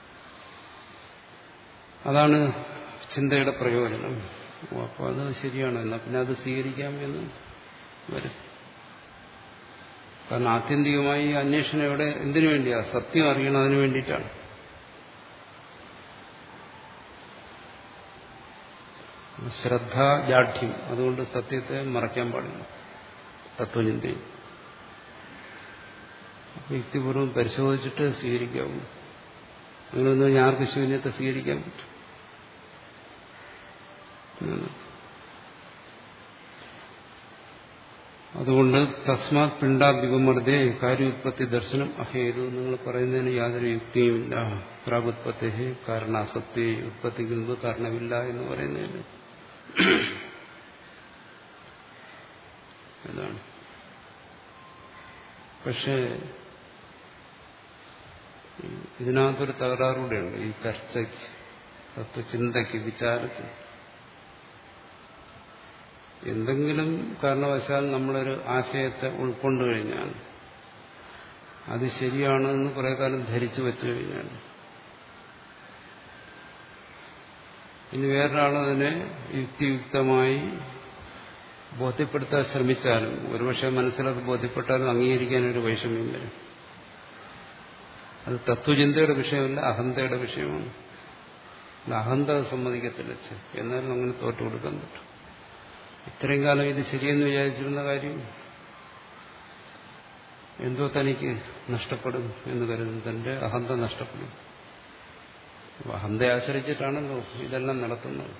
അതാണ് ചിന്തയുടെ പ്രയോജനം. അപ്പോൾ അത് ശരിയാണ്, എന്നാൽ പിന്നെ അത് സ്വീകരിക്കാം എന്ന് വരും. കാരണം ആത്യന്തികമായി അന്വേഷണം എവിടെ എന്തിനു വേണ്ടിയാ? സത്യം അറിയണം, അതിനു വേണ്ടിയിട്ടാണ്. ശ്രദ്ധാജാഠ്യം, അതുകൊണ്ട് സത്യത്തെ മറയ്ക്കാൻ പാടില്ല തത്വചിന്തയിൽ. യുക്തിപൂർവ്വം പരിശോധിച്ചിട്ട് സ്വീകരിക്കാവൂ. അങ്ങനെയൊന്നും ആർക്ക് ശൂന്യത്തെ സ്വീകരിക്കാൻ പറ്റും? അതുകൊണ്ട് തസ്മാത് പിണ്ഡാദ്വിമർദ്ദേ കാര്യോത്പത്തി ദർശനം അഹേതു. നിങ്ങൾ പറയുന്നതിന് യാതൊരു യുക്തിയുമില്ല. പ്രാഗുത്പത്തി കാരണാസക്തി, ഉത്പത്തിക്ക് മുമ്പ് കാരണമില്ല എന്ന് പറയുന്നതിന് ഇതാണ്. പക്ഷേ ഇതിനകത്തൊരു തകരാറുകൂടെയുണ്ട് ഈ ചർച്ചയ്ക്ക്, തത്വചിന്തയ്ക്ക്, വിചാരത്തിന്. എന്തെങ്കിലും കാരണവശാൽ നമ്മളൊരു ആശയത്തെ ഉൾക്കൊണ്ടു കഴിഞ്ഞാൽ അത് ശരിയാണെന്ന് കുറെ കാലം ധരിച്ചു വെച്ചു കഴിഞ്ഞാൽ ഇനി വേറൊരാളതിനെ യുക്തിയുക്തമായി ബോധ്യപ്പെടുത്താൻ ശ്രമിച്ചാലും ഒരുപക്ഷെ മനസ്സിലത് ബോധ്യപ്പെട്ടാലും അംഗീകരിക്കാനൊരു വൈഷമ്യം വരും. അത് തത്വചിന്തയുടെ വിഷയമല്ല, അഹന്തയുടെ വിഷയമാണ്. അഹന്ത സമ്മതിക്കത്തില്ല. എന്നാലും അങ്ങനെ തോറ്റു കൊടുക്കാൻ പറ്റും. ഇത്രയും കാലം ഇത് ശരിയെന്ന് വിചാരിച്ചിരുന്ന കാര്യം എന്തോ തനിക്ക് നഷ്ടപ്പെടും എന്ന് കരുതുന്നു. തന്റെ അഹന്ത നഷ്ടപ്പെടും. അഹന്തയെ ആശ്രയിച്ചിട്ടാണല്ലോ ഇതെല്ലാം നടത്തുന്നത്.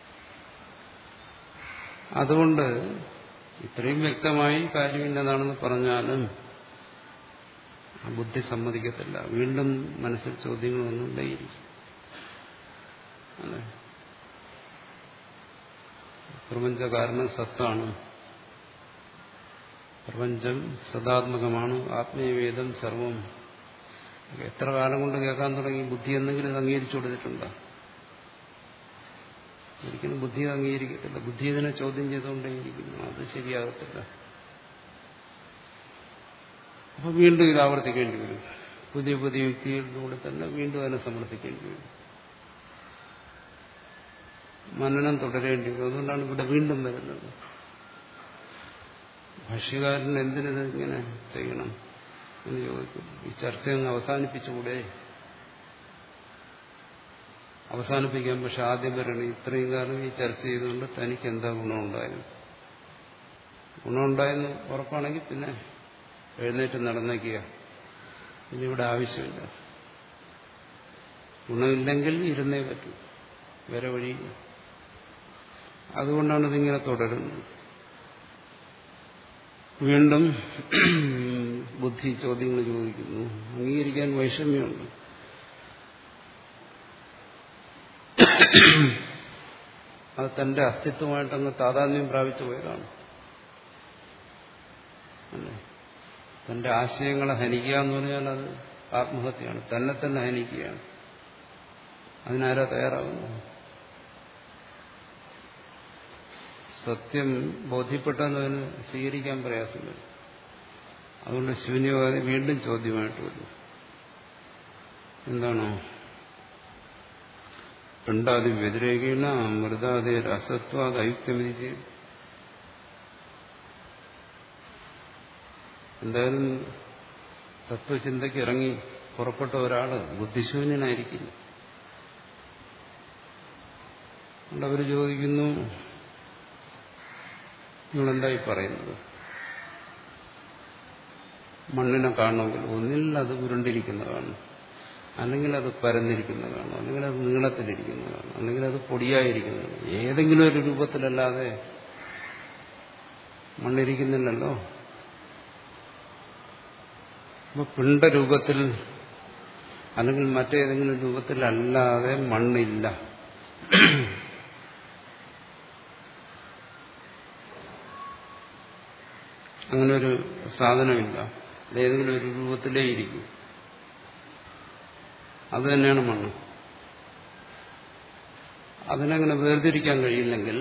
അതുകൊണ്ട് ഇത്രയും വ്യക്തമായി കാര്യം ഇന്നതാണെന്ന് പറഞ്ഞാലും ആ ബുദ്ധി സമ്മതിക്കത്തില്ല. വീണ്ടും മനസ്സിൽ ചോദ്യങ്ങൾ വന്നുകൊണ്ടേയിരിക്കും. അതെ, പ്രപഞ്ചകാരണം സത്താണ്, പ്രപഞ്ചം സദാത്മകമാണ്, ആത്മീയവേദം സർവം. എത്ര കാലം കൊണ്ട് കേൾക്കാൻ തുടങ്ങി? ബുദ്ധി എന്തെങ്കിലും ഇത് അംഗീകരിച്ചു കൊടുത്തിട്ടുണ്ടോ? ഒരിക്കലും ബുദ്ധി അംഗീകരിക്കത്തില്ല. ബുദ്ധി ഇതിനെ ചോദ്യം ചെയ്തുകൊണ്ടേയിരിക്കുന്നു. അത് ശരിയാകത്തില്ല. അപ്പൊ വീണ്ടും ഇത് ആവർത്തിക്കേണ്ടി വരും. പുതിയ പുതിയ വ്യക്തികളിലൂടെ തന്നെ വീണ്ടും അതിനെ സമർത്ഥിക്കേണ്ടി വരും. മനനം തുടരേണ്ടി വരും. അതുകൊണ്ടാണ് ഇവിടെ വീണ്ടും വരുന്നത്. ഭാഷ്യകാരൻ എന്തിനത് ഇങ്ങനെ ചെയ്യണം എന്ന് ചോദിക്കും. ഈ ചർച്ച അങ്ങ് അവസാനിപ്പിച്ചുകൂടെ? അവസാനിപ്പിക്കാം. പക്ഷെ ആദ്യം വരണം, ഇത്രയും കാലം ഈ ചർച്ച ചെയ്തുകൊണ്ട് തനിക്ക് എന്താ ഗുണമുണ്ടായിരുന്നു? ഗുണമുണ്ടായെന്ന് ഉറപ്പാണെങ്കിൽ പിന്നെ എഴുന്നേറ്റ് നടന്നേക്കുക. ഇനി ഇവിടെ ആവശ്യമില്ല. ഗുണമില്ലെങ്കിൽ ഇരുന്നേ പറ്റൂ, വേറെ വഴിയില്ല. അതുകൊണ്ടാണ് ഇതിങ്ങനെ തുടരുന്നത്. വീണ്ടും ബുദ്ധി ചോദ്യങ്ങൾ ചോദിക്കുന്നു. അംഗീകരിക്കാൻ വൈഷമ്യമുണ്ട്. അത് തന്റെ അസ്തിത്വമായിട്ടങ്ങ് താതാത്മ്യം പ്രാപിച്ചു പോയതാണ്. അല്ലേ? തന്റെ ആശയങ്ങളെ ഹനിക്കുക എന്ന് പറഞ്ഞാൽ അത് ആത്മഹത്യയാണ്. തന്നെ തന്നെ ഹനിക്കുകയാണ്. അതിനാരാ തയ്യാറാകുന്നു? സത്യം ബോധ്യപ്പെട്ടെന്നതിന് സ്വീകരിക്കാൻ പ്രയാസം വരും. അതുകൊണ്ട് ശൂന്യവാദി വീണ്ടും ചോദ്യമായിട്ട് വരും. എന്താണോ? പിണ്ടാതി വ്യതിരേകീണ മൃതാദി രസത്വാദ് അയുക്തമിതി. എന്തായാലും തത്വചിന്തയ്ക്ക് ഇറങ്ങി പുറപ്പെട്ട ഒരാള് ബുദ്ധിശൂന്യനായിരിക്കില്ല. അതുകൊണ്ട് അവർ ചോദിക്കുന്നു, നിങ്ങളെന്തായി പറയുന്നത്? മണ്ണിനെ കാണണമെങ്കിൽ ഒന്നിൽ അത് ഉരുണ്ടിരിക്കുന്നതാണ്, അല്ലെങ്കിൽ അത് പരന്നിരിക്കുന്നതാണ്, അല്ലെങ്കിൽ അത് നീളത്തിലിരിക്കുന്നതാണ്, അല്ലെങ്കിൽ അത് പൊടിയായിരിക്കുന്നതാണ്. ഏതെങ്കിലും ഒരു രൂപത്തിലല്ലാതെ മണ്ണിരിക്കുന്നില്ലല്ലോ. അപ്പൊ പിണ്ടരൂപത്തിൽ അല്ലെങ്കിൽ മറ്റേതെങ്കിലും രൂപത്തിലല്ലാതെ മണ്ണില്ല. അങ്ങനെ ഒരു സാധനമില്ല. അതേതെങ്കിലും ഒരു രൂപത്തിലേ ഇരിക്കും. അത് തന്നെയാണ് മണ്ണ്. അതിനങ്ങനെ വേർതിരിക്കാൻ കഴിയില്ലെങ്കിൽ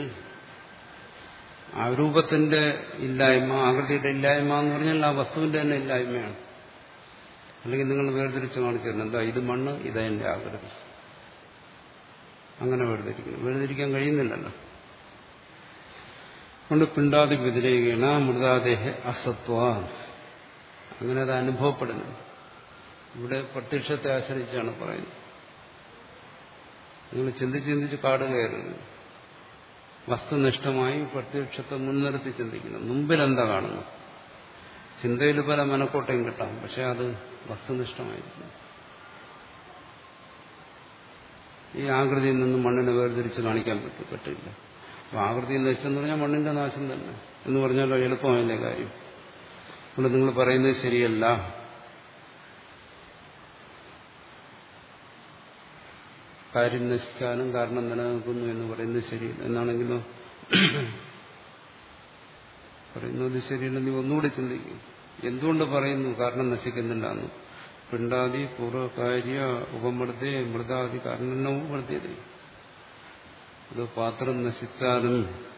ആ രൂപത്തിന്റെ ഇല്ലായ്മ, ആകൃതിയുടെ ഇല്ലായ്മ എന്ന് പറഞ്ഞാൽ ആ വസ്തുവിന്റെ തന്നെ ഇല്ലായ്മയാണ്. അല്ലെങ്കിൽ നിങ്ങൾ വേർതിരിച്ച് കാണിച്ചിരുന്നു, എന്താ ഇത് മണ്ണ്, ഇതെന്റെ ആകൃതി. അങ്ങനെ വേർതിരിക്കണം. വേർതിരിക്കാൻ കഴിയുന്നില്ലല്ലോ. കൊണ്ട് പിണ്ടാതി വ്യതിരേകീണ മൃതാദേഹ അസത്വ. അങ്ങനെ അത് അനുഭവപ്പെടുന്നു. ഇവിടെ പ്രത്യക്ഷത്തെ ആശ്രയിച്ചാണ് പറയുന്നത്. നിങ്ങൾ ചിന്തിച്ച് ചിന്തിച്ച് കാട് കയറുന്നു. വസ്തുനിഷ്ഠമായി പ്രത്യക്ഷത്തെ മുൻനിർത്തി ചിന്തിക്കുന്നു. മുമ്പിലെന്താ കാണുന്നു? ചിന്തയിൽ പല മനക്കോട്ടയും കിട്ടാം, പക്ഷെ അത് വസ്തുനിഷ്ഠമായിരിക്കും. ഈ ആകൃതിയിൽ നിന്ന് മണ്ണിനെ വേർതിരിച്ച് കാണിക്കാൻ പറ്റും പറ്റില്ല. അപ്പൊ ആകൃതി നശിച്ചെന്ന് പറഞ്ഞാൽ മണ്ണിന്റെ നാശം തന്നെ എന്ന് പറഞ്ഞാലോ എളുപ്പമായില്ലേ കാര്യം. അതുകൊണ്ട് നിങ്ങൾ പറയുന്നത് ശരിയല്ല. കാര്യം നശിച്ചാലും കാരണം നിലനിൽക്കുന്നു എന്ന് പറയുന്നത് ശരിയില്ല. എന്നാണെങ്കിലോ പറയുന്നത് ശരിയല്ല. നീ ഒന്നുകൂടി ചിന്തിക്കും. എന്തുകൊണ്ട് പറയുന്നു കാരണം നശിക്കുന്നില്ല എന്ന്? പിണ്ടാതി പൂർവകാര്യ ഉപമൃതേ മൃതാദി കാരണവും മൃത്യത. അത് പാത്രം നശിച്ചാലും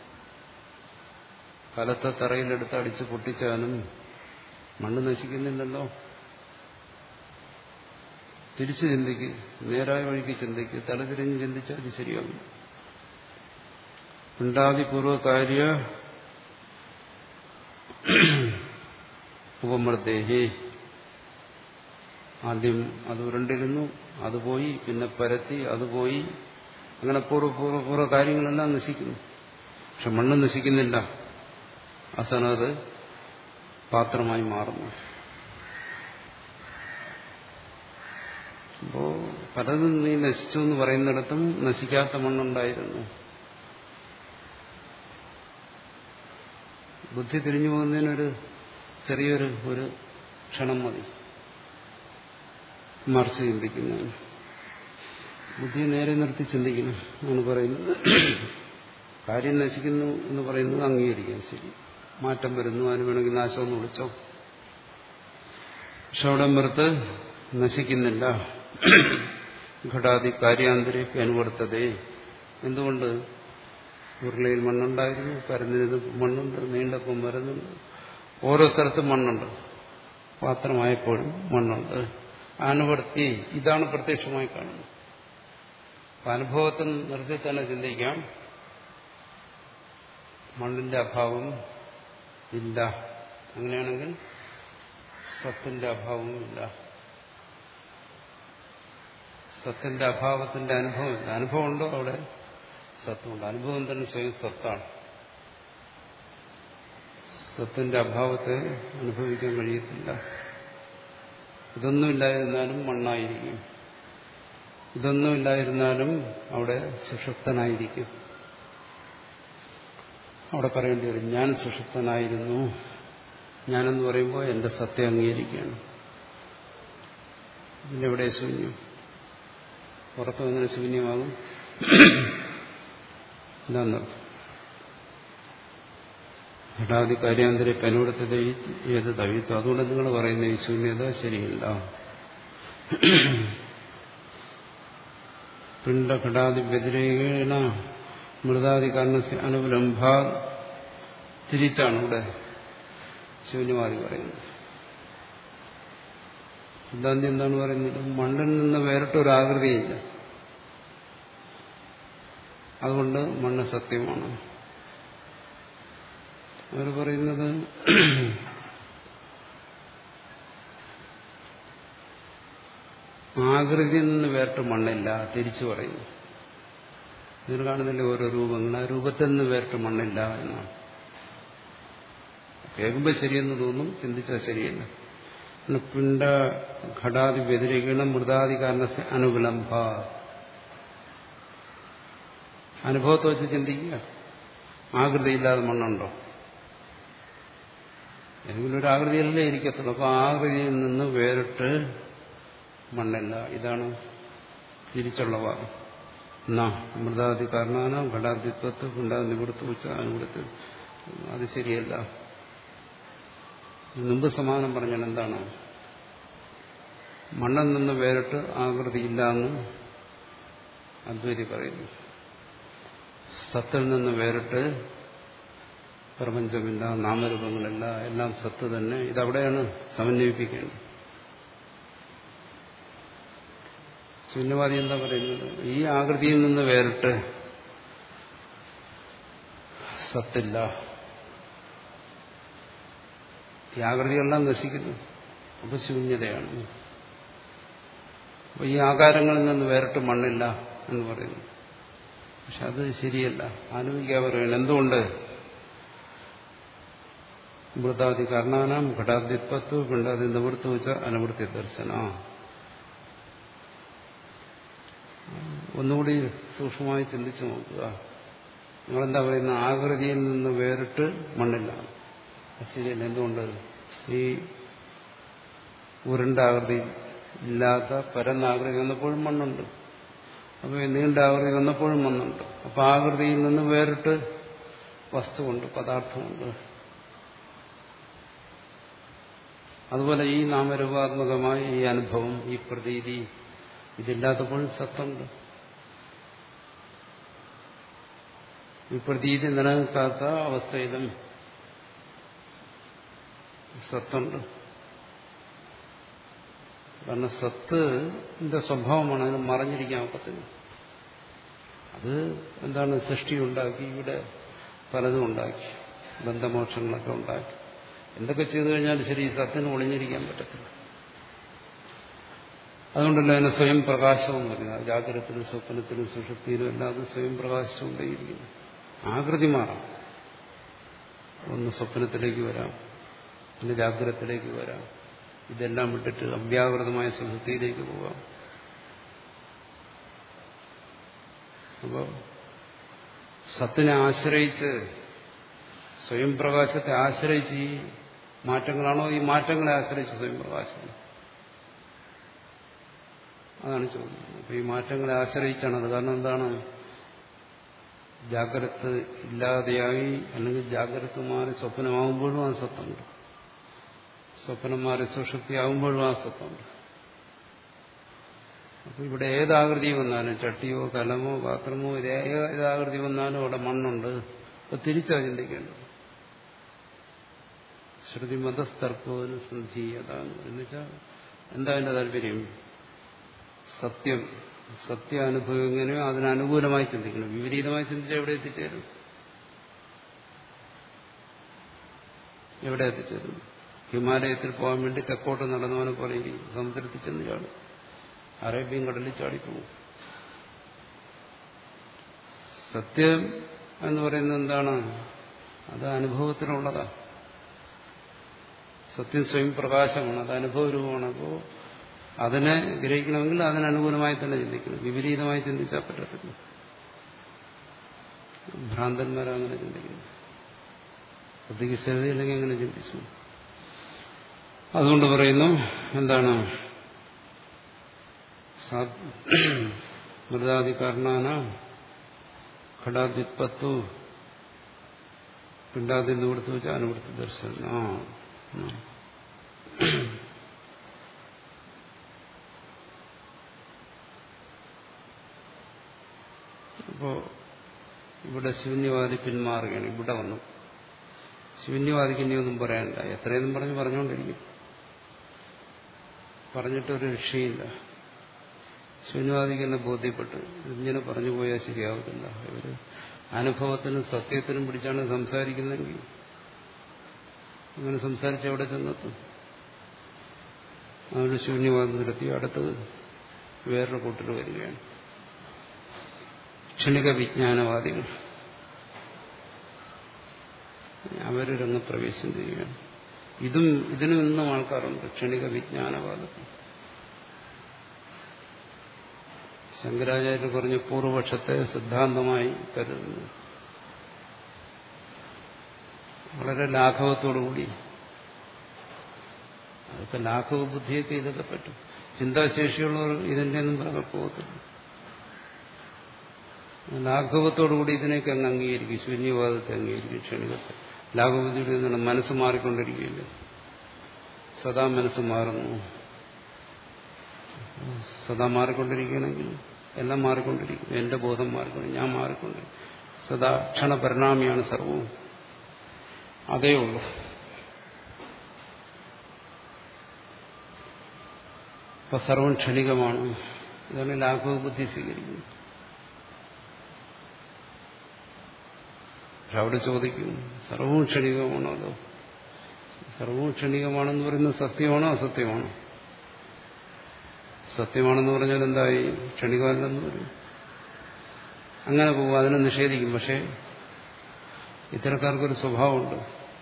കലത്തെ തറയിലെടുത്ത് അടിച്ച് പൊട്ടിച്ചാലും മണ്ണ് നശിക്കുന്നില്ലല്ലോ. തിരിച്ചു ചിന്തിക്ക്, നേരായ വഴിക്ക് ചിന്തിക്ക്. തലതിരിഞ്ഞ് ചിന്തിച്ചാൽ അത് ശരിയാകും. പിണ്ടാതി പൂർവകാര്യ ഉപമൃതേഹി. ആദ്യം അത് ഉരുണ്ടിരുന്നു, അത് പോയി, പിന്നെ പരത്തി, അത് പോയി. അങ്ങനെ പൂർവ്വ പൂർവ്വ പൂർവ്വ കാര്യങ്ങളെല്ലാം നശിക്കുന്നു. പക്ഷെ മണ്ണ് നശിക്കുന്നില്ല. അവസാനം അത് പാത്രമായി മാറുന്നു. പലതും നീ നശിച്ചു എന്ന് പറയുന്നിടത്തും നശിക്കാത്ത മണ്ണുണ്ടായിരുന്നു. ബുദ്ധി തിരിഞ്ഞു പോകുന്നതിനൊരു ചെറിയൊരു ഒരു ക്ഷണം മതി മറിച്ച് ചിന്തിക്കുന്നതിന്. ബുദ്ധിയെ നേരെ നിർത്തി ചിന്തിക്കണം എന്നാണ് പറയുന്നത്. കാര്യം നശിക്കുന്നു എന്ന് പറയുന്നത് അംഗീകരിക്കാം, ശരി, മാറ്റം വരുന്നു, അതിന് വേണമെങ്കിൽ നാശമെന്ന് വിളിച്ചോ. പക്ഷെ അവിടെ മറുത്ത് നശിക്കുന്നില്ല. ഘടാതി കാര്യാന്തരേക്ക് അനുവർത്തതേ. എന്തുകൊണ്ട്? ഉരുളയിൽ മണ്ണുണ്ടായിരുന്നു, പരന്നിരുന്ന് മണ്ണുണ്ട്, നീണ്ടപ്പം വരുന്നുണ്ട്, ഓരോ സ്ഥലത്തും മണ്ണുണ്ട്, പാത്രമായപ്പോഴും മണ്ണുണ്ട്. അനുവർത്തി, ഇതാണ് പ്രത്യക്ഷമായി കാണുന്നത്. അനുഭവത്തിൽ നിർത്തി തന്നെ ചിന്തിക്കാം, മണ്ണിന്റെ അഭാവം ഇല്ല. അങ്ങനെയാണെങ്കിൽ സത്തിന്റെ അഭാവവും ഇല്ല. സത്തിന്റെ അഭാവത്തിന്റെ അനുഭവമില്ല. അനുഭവം ഉണ്ടോ? അവിടെ സത്തുണ്ട്. അനുഭവം തന്നെ സ്വയം സത്താണ്. സത്തിന്റെ അഭാവത്തെ അനുഭവിക്കാൻ കഴിയത്തില്ല. ഇതൊന്നുമില്ലായിരുന്നാലും മണ്ണായിരിക്കും, ഇതൊന്നുമില്ലായിരുന്നാലും അവിടെ സുഷുപ്തനായിരിക്കും. അവിടെ പറയേണ്ടി വരും, ഞാൻ സുഷുപ്തനായിരുന്നു. ഞാനെന്ന് പറയുമ്പോൾ എന്റെ സത്യം അംഗീകരിക്കുകയാണ്. ഇതിലെവിടെ ശൂന്യം? പുറത്തും എങ്ങനെ ശൂന്യമാകും? എന്താന്നർത്ഥം? ഘടാതി കാര്യാന്തരെ പനോടത്തെ ഏത് തവിത്വം. അതുകൊണ്ട് നിങ്ങൾ പറയുന്ന ഈ ശൂന്യത ശരിയില്ല. പിണ്ഡഘടാതി വ്യതിരേകേണ മൃതാദി കാരണസ്യ അനുപലംഭ. തിരിച്ചാണ് ഇവിടെ ശൂന്യവാദി പറയുന്നത്. സിദ്ധാന്തി എന്താണ് പറയുന്നത്? മണ്ണിൽ നിന്ന് വേറിട്ടൊരാകൃതിയില്ല, അതുകൊണ്ട് മണ്ണ് സത്യമാണ്. അവർ പറയുന്നത് ആകൃതിയിൽ നിന്ന് വേറിട്ട് മണ്ണില്ല. തിരിച്ചു പറയുന്നു. ഇതിൽ കാണുന്നില്ല ഓരോ രൂപങ്ങൾ, ആ രൂപത്തിൽ നിന്ന് വേറിട്ട് മണ്ണില്ല എന്നാണ്. കേൾക്കുമ്പോൾ ശരിയെന്ന് തോന്നും, ചിന്തിച്ചാൽ ശരിയല്ല. പിണ്ഡ ഘടാതി വ്യതിരികണം മൃതാദി കാരണത്തെ അനുപലംഭ. അനുഭവത്തെ വെച്ച് ചിന്തിക്കുക. ആകൃതിയില്ലാതെ മണ്ണുണ്ടോ? ഏതെങ്കിലും ഒരു ആകൃതിയല്ലേ ഇരിക്കത്തുള്ളൂ. അപ്പൊ ആകൃതിയിൽ നിന്ന് വേറിട്ട് മണ്ണില്ല. ഇതാണ് തിരിച്ചുള്ള വാദം. എന്നാ മൃതാദി കാരണാന ഘടാധിത്വത്ത് പിണ്ടാതി നിവൃത്തി വെച്ച അനുവൃത്തി. അത് ശരിയല്ല. മുമ്പ് സമാനം പറഞ്ഞാൽ എന്താണ്? മണ്ണിൽ നിന്ന് വേറിട്ട് ആകൃതിയില്ല എന്ന് അദ്വൈതി പറയുന്നു. സത്തിൽ നിന്ന് വേറിട്ട് പ്രപഞ്ചമില്ല, നാമരൂപങ്ങളില്ല, എല്ലാം സത്ത് തന്നെ. ഇതവിടെയാണ് സമന്വയിപ്പിക്കേണ്ടത്. ശൂന്യവാദി എന്താ പറയുന്നത്? ഈ ആകൃതിയിൽ നിന്ന് വേറിട്ട് സത്തില്ല, ഈ ആകൃതികളെല്ലാം നശിക്കുന്നു, അപ്പൊ ശൂന്യതയാണ്. അപ്പൊ ഈ ആകാരങ്ങളിൽ നിന്ന് വേറിട്ട് മണ്ണില്ല എന്ന് പറയുന്നു. പക്ഷെ അത് ശരിയല്ല. ആലോചിക്കാൻ പറയുന്നത് എന്തുകൊണ്ട്? മൃതാദി കാരണാനാം ഘടാദിത്വത്വ പിണ്ടാതി നിവൃത്തി വെച്ച അനുവൃത്തി ദർശന. ഒന്നുകൂടി സൂക്ഷ്മമായി ചിന്തിച്ചു നോക്കുക. നിങ്ങളെന്താ പറയുന്ന? ആകൃതിയിൽ നിന്ന് വേറിട്ട് മണ്ണില്ല. ശരിയല്ല. എന്തുകൊണ്ട്? ഈ ഉരുണ്ട ആകൃതി ഇല്ലാത്ത പരന്നാകൃതി വന്നപ്പോഴും മണ്ണുണ്ട്, അപ്പൊ നീണ്ട ആകൃതി വന്നപ്പോഴും മണ്ണുണ്ട്. അപ്പൊ ആകൃതിയിൽ നിന്ന് വേറിട്ട് വസ്തുവുണ്ട്, പദാർത്ഥമുണ്ട്. അതുപോലെ ഈ നാമരൂപാത്മകമായ ഈ അനുഭവം, ഈ പ്രതീതി, ഇതില്ലാത്തപ്പോഴും സത്തുണ്ട്. ഈ പ്രതീതി നിലനിൽക്കാത്ത അവസ്ഥയിലും സത്തുണ്ട്. കാരണം സത്തിന്റെ സ്വഭാവമാണ്, അതിന് മറഞ്ഞിരിക്കാൻ ഒക്കത്തില്ല. അത് എന്താണ്? സൃഷ്ടി ഉണ്ടാക്കി, ഇവിടെ പലതും ഉണ്ടാക്കി, ബന്ധമോക്ഷങ്ങളൊക്കെ ഉണ്ടാക്കി. എന്തൊക്കെ ചെയ്തു കഴിഞ്ഞാലും ശരി, സത്തിന് ഒളിഞ്ഞിരിക്കാൻ പറ്റത്തില്ല. അതുകൊണ്ടല്ല അതിനെ സ്വയം പ്രകാശവും പറയുന്നത്. ജാഗ്രതത്തിലും സ്വപ്നത്തിലും സുഷുപ്തിയിലും എല്ലാം അത് സ്വയം പ്രകാശിച്ചുകൊണ്ടേയിരിക്കുന്നു. ആകൃതി മാറാം. ഒന്ന് സ്വപ്നത്തിലേക്ക് വരാം, പിന്നെ ജാഗ്രതത്തിലേക്ക് വരാം. ഇതെല്ലാം വിട്ടിട്ട് അവ്യാകൃതമായ സുഷുപ്തിയിലേക്ക് പോകാം. അപ്പോൾ സത്തിനെ ആശ്രയിച്ച് സ്വയം പ്രകാശത്തെ ആശ്രയിച്ച് ഈ മാറ്റങ്ങളാണോ ഈ മാറ്റങ്ങളെ ആശ്രയിച്ച് സ്വയം പ്രകാശം? അതാണ് ചോദ്യം. അപ്പോൾ ഈ മാറ്റങ്ങളെ ആശ്രയിച്ചാണത്. കാരണം എന്താണ്? ജാഗ്രത ഇല്ലാതെയായി അല്ലെങ്കിൽ ജാഗ്രത മാറി സ്വപ്നമാകുമ്പോഴും ആ സത്തുണ്ട്, സ്വപ്നം മാറി സുഷുപ്തിയാകുമ്പോഴും ആ സത്തുണ്ട്. അപ്പൊ ഇവിടെ ഏതാകൃതി വന്നാലും, ചട്ടിയോ കലമോ പാത്രമോ ഏതാകൃതി വന്നാലും അവിടെ മണ്ണുണ്ട്. അപ്പൊ തിരിച്ചാ ചിന്തിക്കേണ്ടത്. ശ്രുതി മതസ്തർക്കോന് സന്ധീയതാണ് എന്ന് വെച്ചാൽ എന്താ എന്റെ താല്പര്യം? സത്യം സത്യാനുഭവം എങ്ങനെയോ അതിനനുകൂലമായി ചിന്തിക്കണം. വിപരീതമായി ചിന്തിച്ചാൽ എവിടെ എത്തിച്ചേരും? എവിടെ എത്തിച്ചേരും? ഹിമാലയത്തിൽ പോകാൻ വേണ്ടി തെക്കോട്ട് നടന്നവനെ പോലെ സമുദ്രത്തിൽ ചെന്ന് ചാടും, അറേബ്യൻ കടലിൽ ചാടിപ്പോകും. സത്യം എന്ന് പറയുന്നത് എന്താണ്? അത് അനുഭവത്തിനുള്ളതാ. സത്യം സ്വയം പ്രകാശമാണ്, അത് അനുഭവരൂപമാണ്. അപ്പോൾ അതിനെ ഗ്രഹിക്കണമെങ്കിൽ അതിനനുകൂലമായി തന്നെ ചിന്തിക്കണം. വിപരീതമായി ചിന്തിച്ചാൽ പറ്റത്തില്ല. ഭ്രാന്തന്മാരങ്ങനെ ചിന്തിക്കുന്നു. ബുദ്ധിക്ക് സ്ഥിരതയില്ലെങ്കിൽ അങ്ങനെ ചിന്തിച്ചു. അതുകൊണ്ട് പറയുന്നു എന്താണ്? മൃദാദികർണാന ഘടാദ്യുത്പത്തു പിണ്ടാദി നിവൃത്തി വെച്ച് അനുവൃത്തി ദർശനം. ആ അപ്പോ ഇവിടെ ശൂന്യവാദി പിന്മാറുകയാണ്. ഇവിടെ വന്നു ശൂന്യവാദിക്ക് ഇനിയൊന്നും പറയാനില്ല. എത്രയൊന്നും പറഞ്ഞ് പറഞ്ഞുകൊണ്ടിരിക്കും. പറഞ്ഞിട്ടൊരു രക്ഷയില്ല. ശൂന്യവാദിക്ക് തന്നെ ബോധ്യപ്പെട്ട് ഇങ്ങനെ പറഞ്ഞു പോയാൽ ശരിയാവത്തില്ല. ഇവര് അനുഭവത്തിനും സത്യത്തിനും പിടിച്ചാണ് സംസാരിക്കുന്നെങ്കിൽ അങ്ങനെ സംസാരിച്ച് എവിടെ ചെന്നെത്തും? അവര് ശൂന്യവാദം നിർത്തി അടുത്ത് വേറൊരു കൂട്ടർ വരികയാണ്. ക്ഷണിക വിജ്ഞാനവാദികൾ. അവർ രംഗപ്രവേശം ചെയ്യുകയാണ്. ഇതും ഇതിനും ഇന്നും ആൾക്കാരുണ്ട്. ക്ഷണിക വിജ്ഞാനവാദത്തിൽ ശങ്കരാചാര്യർ പറഞ്ഞ പൂർവപക്ഷത്തെ സിദ്ധാന്തമായി കരുതുന്നു. വളരെ ലാഘവത്തോടുകൂടി. അതൊക്കെ ലാഘവ ബുദ്ധിയൊക്കെ ഇതൊക്കെ പറ്റും. ചിന്താശേഷിയുള്ളവർ ഇതിൻ്റെ ഒന്നും പുറകെ പോകത്തില്ല. ലാഘവത്തോടുകൂടി ഇതിനെയൊക്കെ അങ്ങ് അംഗീകരിക്കും. ശൂന്യവാദത്തെ അംഗീകരിക്കും. ക്ഷണികത്തെ ലാഘവബുദ്ധിയുടെ നിന്നാണ് മനസ്സ് മാറിക്കൊണ്ടിരിക്കുകയില്ല. സദാ മനസ്സ് മാറുന്നു. സദാ മാറിക്കൊണ്ടിരിക്കുകയാണെങ്കിൽ എല്ലാം മാറിക്കൊണ്ടിരിക്കും. എന്റെ ബോധം മാറിക്കൊണ്ടിരിക്കും, ഞാൻ മാറിക്കൊണ്ടിരിക്കും. സദാ ക്ഷണപരിണാമിയാണ് സർവവും. അതേ ഉള്ളൂ. അപ്പൊ സർവം ക്ഷണികമാണ്. ഇതാണ് ലാഘവ ബുദ്ധി സ്വീകരിക്കുന്നത്. അവിടെ ചോദിക്കും, സർവവും ക്ഷണികമാണോ? അതോ സർവവും ക്ഷണികമാണെന്ന് പറയുന്നത് സത്യമാണോ അസത്യമാണോ? സത്യമാണെന്ന് പറഞ്ഞാൽ എന്തായി? ക്ഷണികമല്ലെന്ന് പറയും. അങ്ങനെ പോകും, അതിനെ നിഷേധിക്കും. പക്ഷെ ഇത്തരക്കാർക്കൊരു സ്വഭാവമുണ്ട്.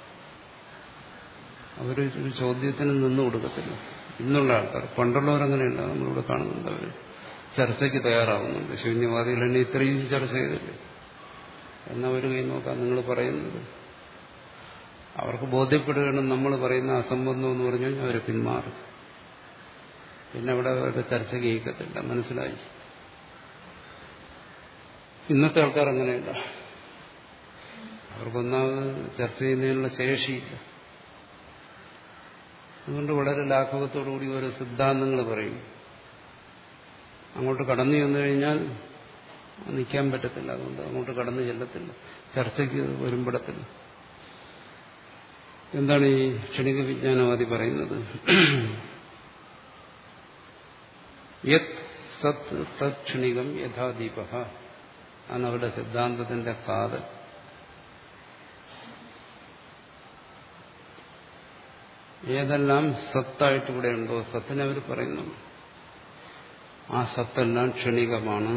അവരൊരു ചോദ്യത്തിന് നിന്നു കൊടുക്കത്തില്ല. ഇന്നുള്ള ആൾക്കാർ, പണ്ടുള്ളവരങ്ങനെയല്ല. നമ്മളിവിടെ കാണുന്നുണ്ട്. അവർ ചർച്ചയ്ക്ക് തയ്യാറാവുന്നുണ്ട്. ശൂന്യവാദികൾ എന്നെ ഇത്രയും ചർച്ച ചെയ്തില്ലേ എന്നാ ഒരു കൈ നോക്കാം. നിങ്ങൾ പറയുന്നത് അവർക്ക് ബോധ്യപ്പെടുകയാണ്. നമ്മൾ പറയുന്ന അസംബന്ധം എന്ന് പറഞ്ഞു കഴിഞ്ഞാൽ അവർ പിന്മാറും. പിന്നെ അവിടെ അവരുടെ ചർച്ച കേൾക്കത്തില്ല. മനസ്സിലായി? ഇന്നത്തെ ആൾക്കാർ അങ്ങനെയല്ല. അവർക്കൊന്നാമത് ചർച്ച ചെയ്യുന്നതിനുള്ള ശേഷിയില്ല. അതുകൊണ്ട് വളരെ ലാഘവത്തോടുകൂടി ഓരോ സിദ്ധാന്തങ്ങൾ പറയും. അങ്ങോട്ട് കടന്നു ചെന്നു കഴിഞ്ഞാൽ നിൽക്കാൻ പറ്റത്തില്ല. അതുകൊണ്ട് അങ്ങോട്ട് കടന്നു ചെല്ലത്തില്ല. ചർച്ചയ്ക്ക് വരുമ്പടത്തില്ല. എന്താണ് ഈ ക്ഷണിക വിജ്ഞാനവാദി പറയുന്നത്? യത് സത് തത് ക്ഷണികം യഥാദീപ ആണ് അവരുടെ സിദ്ധാന്തത്തിന്റെ കാതൽ. ഏതെല്ലാം സത്തായിട്ട് ഇവിടെ ഉണ്ടോ, സത്തിനെ അവർ പറയുന്നു. ആ സത്തെല്ലാം ക്ഷണികമാണ്.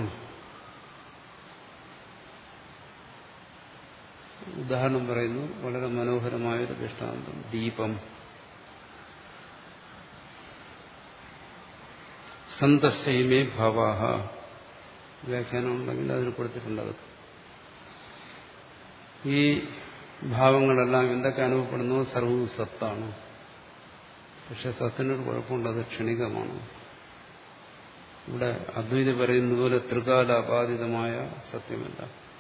ഉദാഹരണം പറയുന്നു, വളരെ മനോഹരമായൊരു ദൃഷ്ടാന്തം. ദീപം. സന്തസ്സൈമേ ഭാവാഹ. വ്യാഖ്യാനം ഉണ്ടെങ്കിൽ അതിൽ കൊടുത്തിട്ടുണ്ട്. അത് ഈ ഭാവങ്ങളെല്ലാം എന്തൊക്കെ അനുഭവപ്പെടുന്നു സർവ്വവും സത്താണ്. പക്ഷെ സത്തിനൊരു കുഴപ്പമുണ്ട്, അത് ക്ഷണികമാണ്. ഇവിടെ അദ്വൈതി പറയുന്നത് പോലെ ത്രികാലാപാദിതമായ സത്യമല്ല.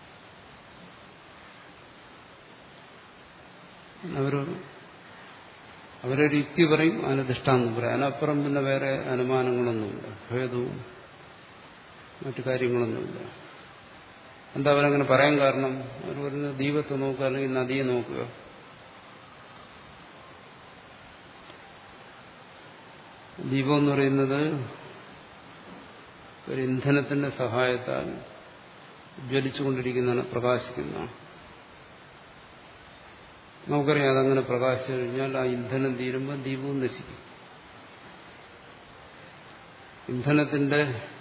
അവർ അവരൊരു യുക്തി പറയും, അതിന് ദൃഷ്ടാന്തം പറയും. അതിനപ്പുറം പിന്നെ വേറെ അനുമാനങ്ങളൊന്നുമില്ല, ഭേദവും മറ്റു കാര്യങ്ങളൊന്നുമില്ല. എന്താ അവരങ്ങനെ പറയാൻ കാരണം? അവർ പറയുന്നത് ദീപത്തെ നോക്കുക, അല്ലെങ്കിൽ നദിയെ നോക്കുക. ദീപം എന്ന് പറയുന്നത് ഒരു ഇന്ധനത്തിന്റെ സഹായത്താൽ ജ്വലിച്ചുകൊണ്ടിരിക്കുന്നതാണ്, പ്രകാശിക്കുന്നതാണ്. നമുക്കറിയാം, അതങ്ങനെ പ്രകാശിച്ചു കഴിഞ്ഞാൽ ആ ഇന്ധനം തീരുമ്പോൾ ദീപവും നശിക്കും. ഇന്ധനത്തിന്റെ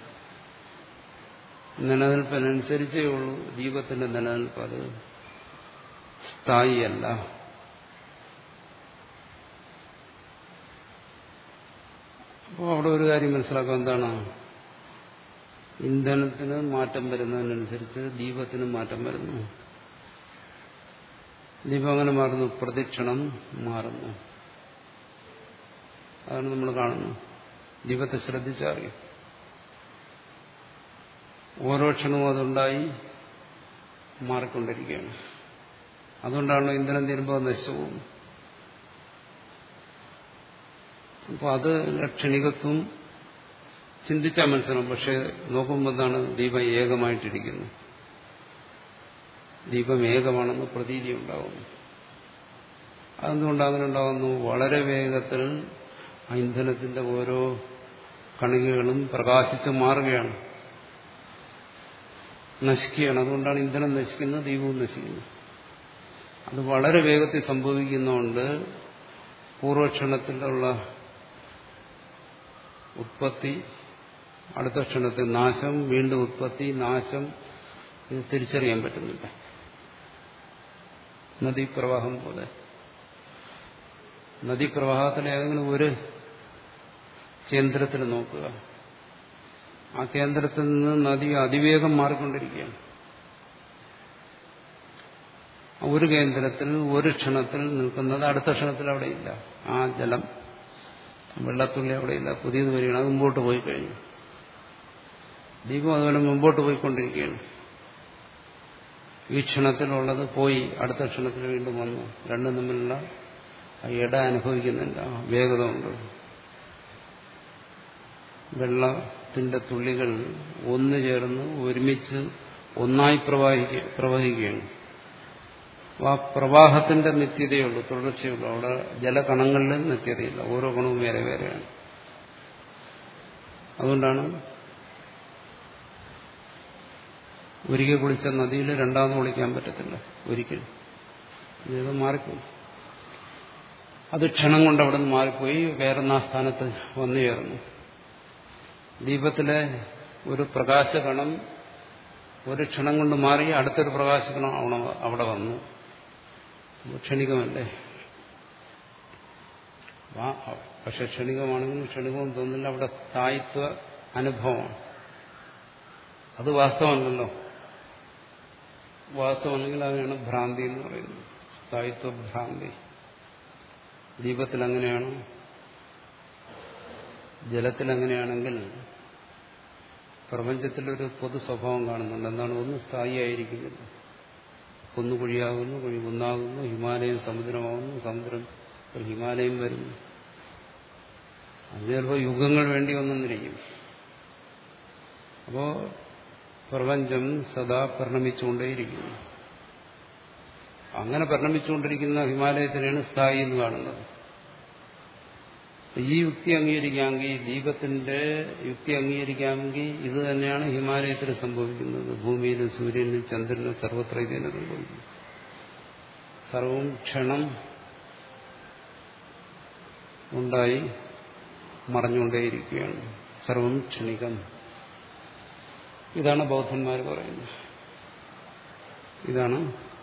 നിലനിൽപ്പിനനുസരിച്ചേ ഉള്ളൂ ദീപത്തിന്റെ നിലനിൽപ്പ്. അത് സ്ഥായിയല്ല. അപ്പോൾ അവിടെ ഒരു കാര്യം മനസ്സിലാക്കുക, എന്താണ്? ഇന്ധനത്തിന് മാറ്റം വരുന്നതിനനുസരിച്ച് ദീപത്തിന് മാറ്റം വരുന്നു. ദീപം അങ്ങനെ മാറുന്നു, പ്രദക്ഷിണം മാറുന്നു. അതാണ് നമ്മൾ കാണുന്നത്. ദീപത്തെ ശ്രദ്ധിച്ചറിയും. ഓരോ ക്ഷണവും അതുണ്ടായി മാറിക്കൊണ്ടിരിക്കുകയാണ്. അതുകൊണ്ടാണല്ലോ ഇന്ധനം തീരുമ്പോൾ നശിച്ചു പോകും. അപ്പോൾ അത് ക്ഷണികത്വം ചിന്തിച്ചാൽ മനസ്സിലാവും. പക്ഷെ നോക്കുമ്പോൾ എന്താണ്? ദീപം ഏകമായിട്ടിരിക്കുന്നു. ദീപം ഏകമാണെന്ന് പ്രതീതി ഉണ്ടാകുന്നു. അതെന്തുകൊണ്ട് അങ്ങനെ ഉണ്ടാകുന്നു? വളരെ വേഗത്തിൽ ആ ഇന്ധനത്തിന്റെ ഓരോ കണികകളും പ്രകാശിച്ച് മാറുകയാണ്, നശിക്കുകയാണ്. അതുകൊണ്ടാണ് ഇന്ധനം നശിക്കുന്നത്, ദീപവും നശിക്കുന്നത്. അത് വളരെ വേഗത്തിൽ സംഭവിക്കുന്നതുകൊണ്ട് പൂർവക്ഷണത്തിലുള്ള ഉത്പത്തി, അടുത്ത ക്ഷണത്തിൽ നാശം, വീണ്ടും ഉത്പത്തി, നാശം, ഇത് തിരിച്ചറിയാൻ പറ്റുന്നില്ല. നദീപ്രവാഹം പോലെ. നദീപ്രവാഹത്തിലെ ഏതെങ്കിലും ഒരു കേന്ദ്രത്തിൽ നോക്കുക, ആ കേന്ദ്രത്തിൽ നിന്ന് നദി അതിവേഗം മാറിക്കൊണ്ടിരിക്കുകയാണ്. ഒരു കേന്ദ്രത്തിൽ ഒരു ക്ഷണത്തിൽ നിൽക്കുന്നത് അടുത്ത ക്ഷണത്തിൽ അവിടെയില്ല. ആ ജലം, വെള്ളത്തുള്ളി അവിടെയില്ല, പുതിയത് വരികയാണ്, അത് മുമ്പോട്ട് പോയി കഴിഞ്ഞു. ദീപം അതുപോലെ മുമ്പോട്ട് പോയിക്കൊണ്ടിരിക്കുകയാണ്. ഈ ക്ഷണത്തിലുള്ളത് പോയി അടുത്ത ക്ഷണത്തിൽ വീണ്ടും വന്നു. രണ്ടും തമ്മിലുള്ള ഇട അനുഭവിക്കുന്നില്ല, വേഗത ഉണ്ട്. വെള്ളത്തിന്റെ തുള്ളികൾ ഒന്നു ചേർന്ന് ഒരുമിച്ച് ഒന്നായി പ്രവാഹിക്ക പ്രവഹിക്കുകയാണ്. ആ പ്രവാഹത്തിന്റെ നിത്യതയുള്ളൂ, തുടർച്ചയുള്ളൂ. അവിടെ ജലകണങ്ങളിൽ നിത്യതയില്ല, ഓരോ കണവും വേറെ വേറെയാണ്. അതുകൊണ്ടാണ് ഒരിക്കൽ കുളിച്ച നദിയിൽ രണ്ടാമത് കുളിക്കാൻ പറ്റത്തില്ല, ഒരിക്കലും. ഇത് മാറിപ്പോയി. അത് ക്ഷണം കൊണ്ട് അവിടെ നിന്ന് മാറിപ്പോയി വേറൊന്നാ സ്ഥാനത്ത് വന്നു ചേർന്നു. ദീപത്തിലെ ഒരു പ്രകാശകണം ഒരു ക്ഷണം കൊണ്ട് മാറി അടുത്തൊരു പ്രകാശകണം അവിടെ വന്നു. ക്ഷണികമല്ലേ? പക്ഷെ ക്ഷണികമാണെങ്കിലും ക്ഷണികവും തോന്നില്ല, അവിടെ സ്ഥായിത്വ അനുഭവമാണ്. അത് വാസ്തവമല്ലല്ലോ. വാസ്തവമാണെങ്കിൽ അതിനാണ് ഭ്രാന്തി എന്ന് പറയുന്നത്, സ്ഥായിത്വ ഭ്രാന്തി. ദീപത്തിൽ അങ്ങനെയാണ്, ജലത്തിൽ അങ്ങനെയാണെങ്കിൽ പ്രപഞ്ചത്തിലൊരു പൊതു സ്വഭാവം കാണുന്നുണ്ട്. എന്താണ്? ഒന്ന് സ്ഥായിയായിരിക്കുന്നില്ല. കുന്നു കുഴിയാകുന്നു, കുഴി കുന്നാകുന്നു, ഹിമാലയം സമുദ്രമാകുന്നു, സമുദ്രം ഒരു ഹിമാലയം വരുന്നു. അത് ചിലപ്പോൾ യുഗങ്ങൾ വേണ്ടി വന്നെന്നിരിക്കും. അപ്പോ പ്രപഞ്ചം സദാ പരിണമിച്ചുകൊണ്ടേയിരിക്കുന്നു. അങ്ങനെ പരിണമിച്ചുകൊണ്ടിരിക്കുന്ന ഹിമാലയത്തിനെയാണ് സ്ഥായി എന്ന് കാണുന്നത്. ഈ യുക്തി അംഗീകരിക്കാമെങ്കിൽ, ദീപത്തിന്റെ യുക്തി അംഗീകരിക്കാമെങ്കിൽ ഇത് തന്നെയാണ് ഹിമാലയത്തിൽ സംഭവിക്കുന്നത്. ഭൂമിയിലും സൂര്യനിലും ചന്ദ്രനിലും സർവത്ര ഇത് തന്നെ സംഭവിക്കുന്നു. സർവം ക്ഷണം ഉണ്ടായി മറഞ്ഞുകൊണ്ടേയിരിക്കുകയാണ്. സർവം ക്ഷണികം. ഇതാണ് ബൗദ്ധന്മാർ പറയുന്നത്. ഇതാണ്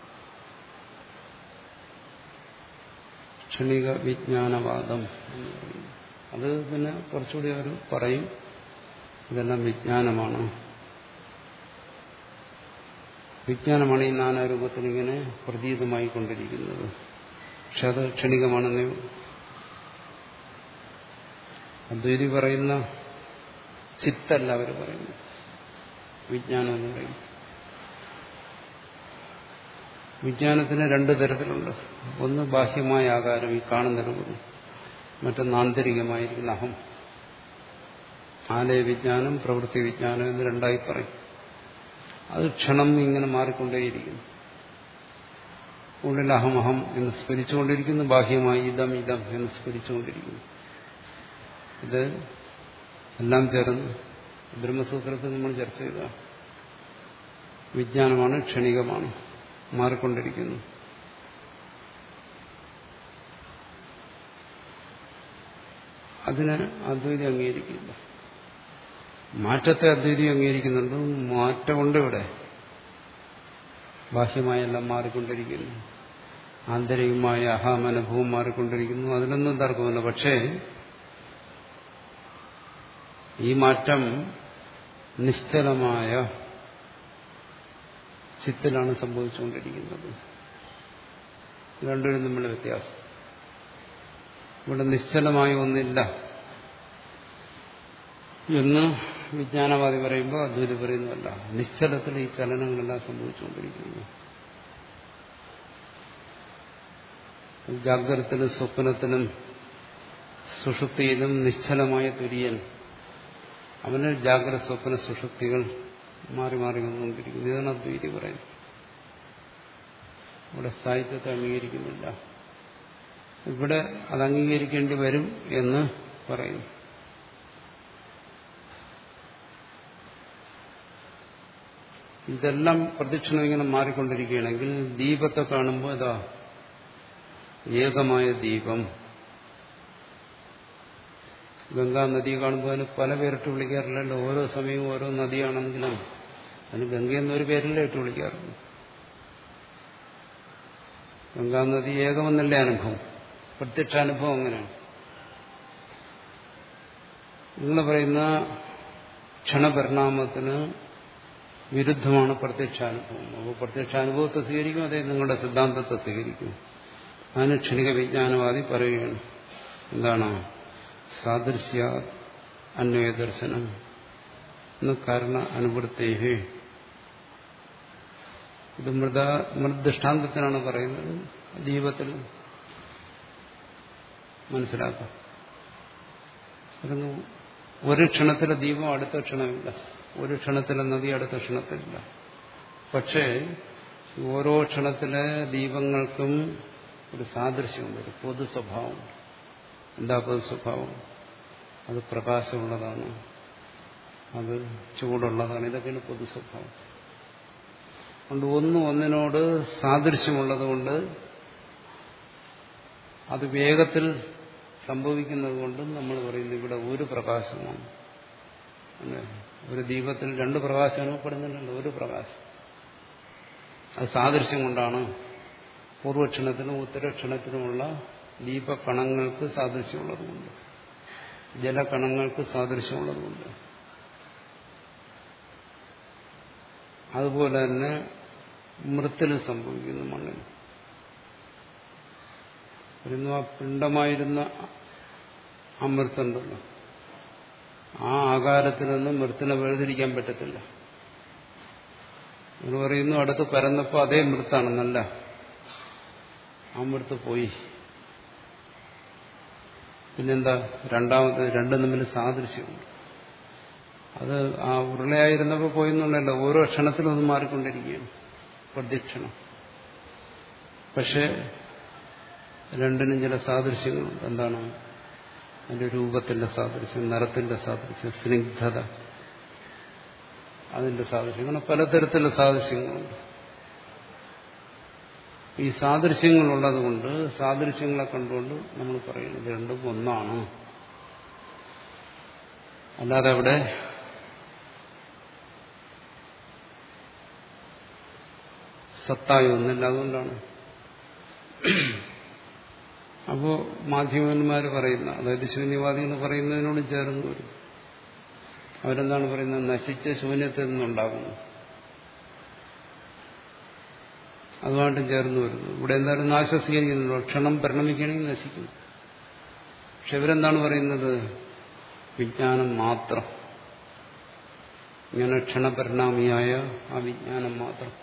ക്ഷണിക വിജ്ഞാനവാദം എന്ന് പറയുന്നത്. അത് പിന്നെ കുറച്ചുകൂടി അവർ പറയും, ഇതെല്ലാം വിജ്ഞാനമാണ്, വിജ്ഞാനമാണ് ഈ നാനാരൂപത്തിനിങ്ങനെ പ്രതീതമായി കൊണ്ടിരിക്കുന്നത്. പക്ഷെ അത് ക്ഷണികമാണെന്നേ അദ്വൈതി പറയുന്ന ചിത്തല്ല അവർ പറയുന്നു. വിജ്ഞാനം എന്ന് പറയും. വിജ്ഞാനത്തിന് രണ്ടു തരത്തിലുണ്ട്. ഒന്ന് ബാഹ്യമായ ആകാരം, ഈ കാണുന്ന രൂപം. മറ്റൊന്ന് ആന്തരികമായിരിക്കുന്ന അഹം. ആലയ വിജ്ഞാനം, പ്രവൃത്തി വിജ്ഞാനം എന്ന് രണ്ടായി പറയും. അത് ക്ഷണം ഇങ്ങനെ മാറിക്കൊണ്ടേയിരിക്കുന്നു. ഉള്ളിൽ അഹമഹം എന്ന് സ്മരിച്ചുകൊണ്ടിരിക്കുന്നു, ബാഹ്യമായി ഇതം ഇതം എന്ന് സ്മരിച്ചുകൊണ്ടിരിക്കുന്നു. ഇത് എല്ലാം ചേർന്ന് ബ്രഹ്മസൂത്രത്തിൽ നമ്മൾ ചർച്ച ചെയ്ത വിജ്ഞാനമാണ്, ക്ഷണികമാണ്, മാറിക്കൊണ്ടിരിക്കുന്നു. അതിന് അദ്വൈതി അംഗീകരിക്കില്ല. മാറ്റത്തെ അദ്വൈതി അംഗീകരിക്കുന്നുണ്ട്. മാറ്റമുണ്ട് ഇവിടെ. ബാഹ്യമായെല്ലാം മാറിക്കൊണ്ടിരിക്കുന്നു, ആന്തരികമായ അഹമനുഭവം മാറിക്കൊണ്ടിരിക്കുന്നു. അതിലൊന്നും തർക്കമില്ല. പക്ഷേ ഈ മാറ്റം നിശ്ചലമായ ചിത്തിലാണ് സംഭവിച്ചുകൊണ്ടിരിക്കുന്നത്. രണ്ടുപേരും തമ്മിലുള്ള വ്യത്യാസം. ഇവിടെ നിശ്ചലമായ ഒന്നില്ല എന്ന് വിജ്ഞാനവാദി പറയുമ്പോൾ അദ്വൈതി പറയുന്നതല്ല. നിശ്ചലത്തിൽ ഈ ചലനങ്ങളെല്ലാം സംഭവിച്ചുകൊണ്ടിരിക്കുന്നു. ജാഗ്രതത്തിലും സ്വപ്നത്തിലും സുഷുപ്തിയിലും നിശ്ചലമായ തുര്യൻ, അവന് ജാഗ്രത സ്വപ്ന സുഷുപ്തികൾ മാറി മാറി വന്നുകൊണ്ടിരിക്കുന്നു. ഇതാണ് അദ്വൈതി പറയുന്നത്. ഇവിടെ സാഹിത്യത്തെ അംഗീകരിക്കുന്നില്ല. ഇവിടെ അത് അംഗീകരിക്കേണ്ടി വരും എന്ന് പറയുന്നു. ഇതെല്ലാം പ്രദക്ഷിണം ഇങ്ങനെ മാറിക്കൊണ്ടിരിക്കുകയാണെങ്കിൽ ദീപത്തെ കാണുമ്പോൾ ഇതാ ഏകമായ ദീപം. ഗംഗാ നദി കാണുമ്പോൾ അതിന് പല പേരിട്ട് വിളിക്കാറില്ലല്ലോ. ഓരോ സമയവും ഓരോ നദിയാണെങ്കിലും അതിന് ഗംഗയെന്നൊരു പേരിലേ ഇട്ട് വിളിക്കാറുണ്ട്. ഗംഗാനദി ഏകമെന്നല്ലേ അനുഭവം, പ്രത്യക്ഷാനുഭവം അങ്ങനെയാണ്. നിങ്ങൾ പറയുന്ന ക്ഷണപരിണാമത്തിന് വിരുദ്ധമാണ് പ്രത്യക്ഷാനുഭവം. അപ്പോൾ പ്രത്യക്ഷാനുഭവത്തെ സ്വീകരിക്കും, അതേ നിങ്ങളുടെ സിദ്ധാന്തത്തെ സ്വീകരിക്കും. അതിന് ക്ഷണിക വിജ്ഞാനവാദി പറയുകയാണ്. എന്താണ്? സാദൃശ്യ അന്വയ ദർശനം എന്ന് കാരണ അനുവൃത്തേഹേ. ഇത് മൃത മൃദൃഷ്ടാന്തത്തിനാണ് പറയുന്നത്. ദീപത്തിൽ മനസ്സിലാക്കാം. ഒരു ക്ഷണത്തിലെ ദീപം അടുത്ത ക്ഷണമില്ല, ഒരു ക്ഷണത്തിലെ നദി അടുത്ത ക്ഷണത്തിലില്ല. പക്ഷേ ഓരോ ക്ഷണത്തിലെ ദീപങ്ങൾക്കും ഒരു സാദൃശ്യമുണ്ട്, ഒരു പൊതു സ്വഭാവം. എന്താ പൊതു സ്വഭാവം? അത് പ്രകാശമുള്ളതാണ്, അത് ചൂടുള്ളതാണ്. ഇതൊക്കെയാണ് പൊതു സ്വഭാവം. അതുകൊണ്ട് ഒന്നും ഒന്നിനോട് സാദൃശ്യമുള്ളത് കൊണ്ട് അത് വേഗത്തിൽ സംഭവിക്കുന്നത് കൊണ്ടും നമ്മൾ പറയുന്നത് ഇവിടെ ഒരു പ്രകാശമാണ്. ഒരു ദീപത്തിൽ രണ്ട് പ്രകാശം അനുഭവപ്പെടുന്നുണ്ടല്ലോ, ഒരു പ്രകാശം. അത് സാദൃശ്യം കൊണ്ടാണ്. പൂർവക്ഷണത്തിനും ഉത്തരക്ഷണത്തിനുമുള്ള ദീപകണങ്ങൾക്ക് സാദൃശ്യമുള്ളതുകൊണ്ട്, ജലകണങ്ങൾക്ക് സാദൃശ്യമുള്ളതുകൊണ്ട്. അതുപോലെ തന്നെ മൃത്തിൽ സംഭവിക്കുന്നു. മണ്ണിൽ വരുന്നു ആ പിണ്ഡമായിരുന്ന ആ മൃത്തുണ്ടല്ലോ, ആ ആകാരത്തിൽ നിന്ന് മൃത്തിനെ വേർതിരിക്കാൻ പറ്റത്തില്ല. എന്ന് പറയുന്നു അടുത്ത് പരന്നപ്പോൾ അതേ മൃത്താണെന്നല്ല, ആ മൃത്ത് പോയി. പിന്നെന്താ? രണ്ടാമത് രണ്ടും തമ്മിൽ സാദൃശ്യമുണ്ട്. അത് ആ ഉരുളയായിരുന്നപ്പോൾ പോയെന്നുള്ളതല്ല, ഓരോ ക്ഷണത്തിലും അത് മാറിക്കൊണ്ടിരിക്കുകയാണ്, പ്രദക്ഷിണം. പക്ഷെ രണ്ടിനും ചില സാദൃശ്യങ്ങളുണ്ട്. എന്താണ്? അതിന്റെ രൂപത്തിന്റെ സാദൃശ്യം, നിറത്തിന്റെ സാദൃശ്യം, സ്നിഗ്ധത, അതിന്റെ സാദൃശ്യം, അങ്ങനെ പലതരത്തിലുള്ള സാദൃശ്യങ്ങളുണ്ട്. ഈ സാദൃശ്യങ്ങളുള്ളത് കൊണ്ട്, സാദൃശ്യങ്ങളെ കണ്ടുകൊണ്ട് നമ്മൾ പറയുന്നത് രണ്ടും ഒന്നാണ്. അല്ലാതെ അവിടെ സത്തായി ഒന്നില്ല. അതുകൊണ്ടാണ് അപ്പോ മാധ്യമന്മാർ പറയുന്ന, അതായത് ശൂന്യവാദികൾ പറയുന്നതിനോട് ചേർന്ന് വരും. അവരെന്താണ് പറയുന്നത്? നശിച്ച ശൂന്യത്തിൽ നിന്നുണ്ടാകുന്നു. അതുമായിട്ടും ചേർന്ന് വരുന്നു. ഇവിടെ എന്തായാലും നാശം സ്വീകരിക്കുന്നുണ്ടോ? ക്ഷണം പരിണമിക്കുകയാണെങ്കിൽ നശിക്കുന്നു. പക്ഷെ ഇവരെന്താണ് പറയുന്നത്? വിജ്ഞാനം മാത്രം, ഇങ്ങനെ ക്ഷണപരിണാമിയായ ആ വിജ്ഞാനം മാത്രം.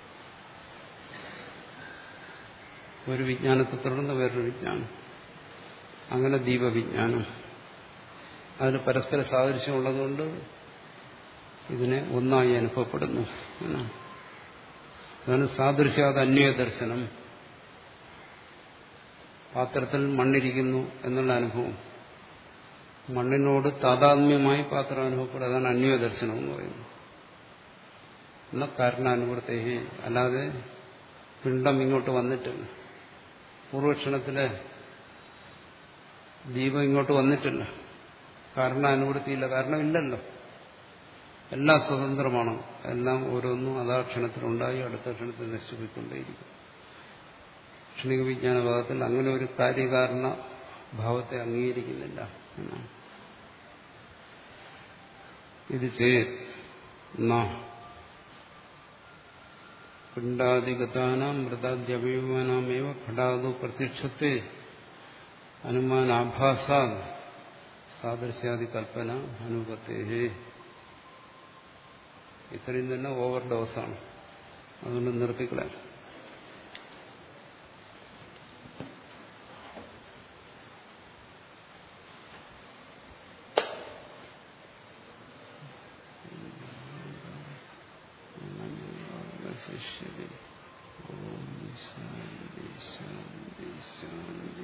ഒരു വിജ്ഞാനത്തെ തുടർന്ന് വേറൊരു വിജ്ഞാനം, അങ്ങനെ ദീപവിജ്ഞാനം. അതിന് പരസ്പര സാദൃശ്യമുള്ളതുകൊണ്ട് ഇതിനെ ഒന്നായി അനുഭവപ്പെടുന്നു എന്നാണ്. അതാണ് സാദൃശ്യാത് അന്വയ ദർശനം. പാത്രത്തിൽ മണ്ണിരിക്കുന്നു എന്നുള്ള അനുഭവം, മണ്ണിനോട് താതാത്മ്യമായി പാത്രം അനുഭവപ്പെടും. അതാണ് അന്വയ ദർശനം എന്ന് പറയുന്നത്. എന്നാൽ കാരണാനുവർത്തേഹി, അല്ലാതെ പിണ്ഡം ഇങ്ങോട്ട് വന്നിട്ടില്ല. പൂർവക്ഷണത്തിലെ ദീപം ഇങ്ങോട്ട് വന്നിട്ടില്ല. കാരണാനുവൃത്തിയില്ല. കാരണമില്ലല്ലോ. എല്ലാം സ്വതന്ത്രമാണ്. എല്ലാം ഓരോന്നും അതാ ക്ഷണത്തിലുണ്ടായി അടുത്ത ക്ഷണത്തിൽ നശിച്ചുപോയിക്കൊണ്ടേയിരിക്കും. ക്ഷണിക വിജ്ഞാനഭാഗത്തിൽ അങ്ങനെ ഒരു കാര്യകാരണ ഭാവത്തെ അംഗീകരിക്കുന്നില്ല എന്നാണ്. ഇത് ചെയ്യുന്ന പിണ്ഡാദിഗതാനാം മൃതാദ്യവയവാനാമേവ ഘടാതു പ്രത്യക്ഷത്തെ അനുമാനാഭാസാ സാദൃശ്യാദി കൽപ്പന അനുപത്തേഹേ. ഇത്രയും തന്നെ ഓവർ ഡോസാണ്. അതുകൊണ്ട് നിർത്തിക്കളയാം. ശിഷ്യതി. ഓം ശാന്തി ശാന്തി ശാന്തി.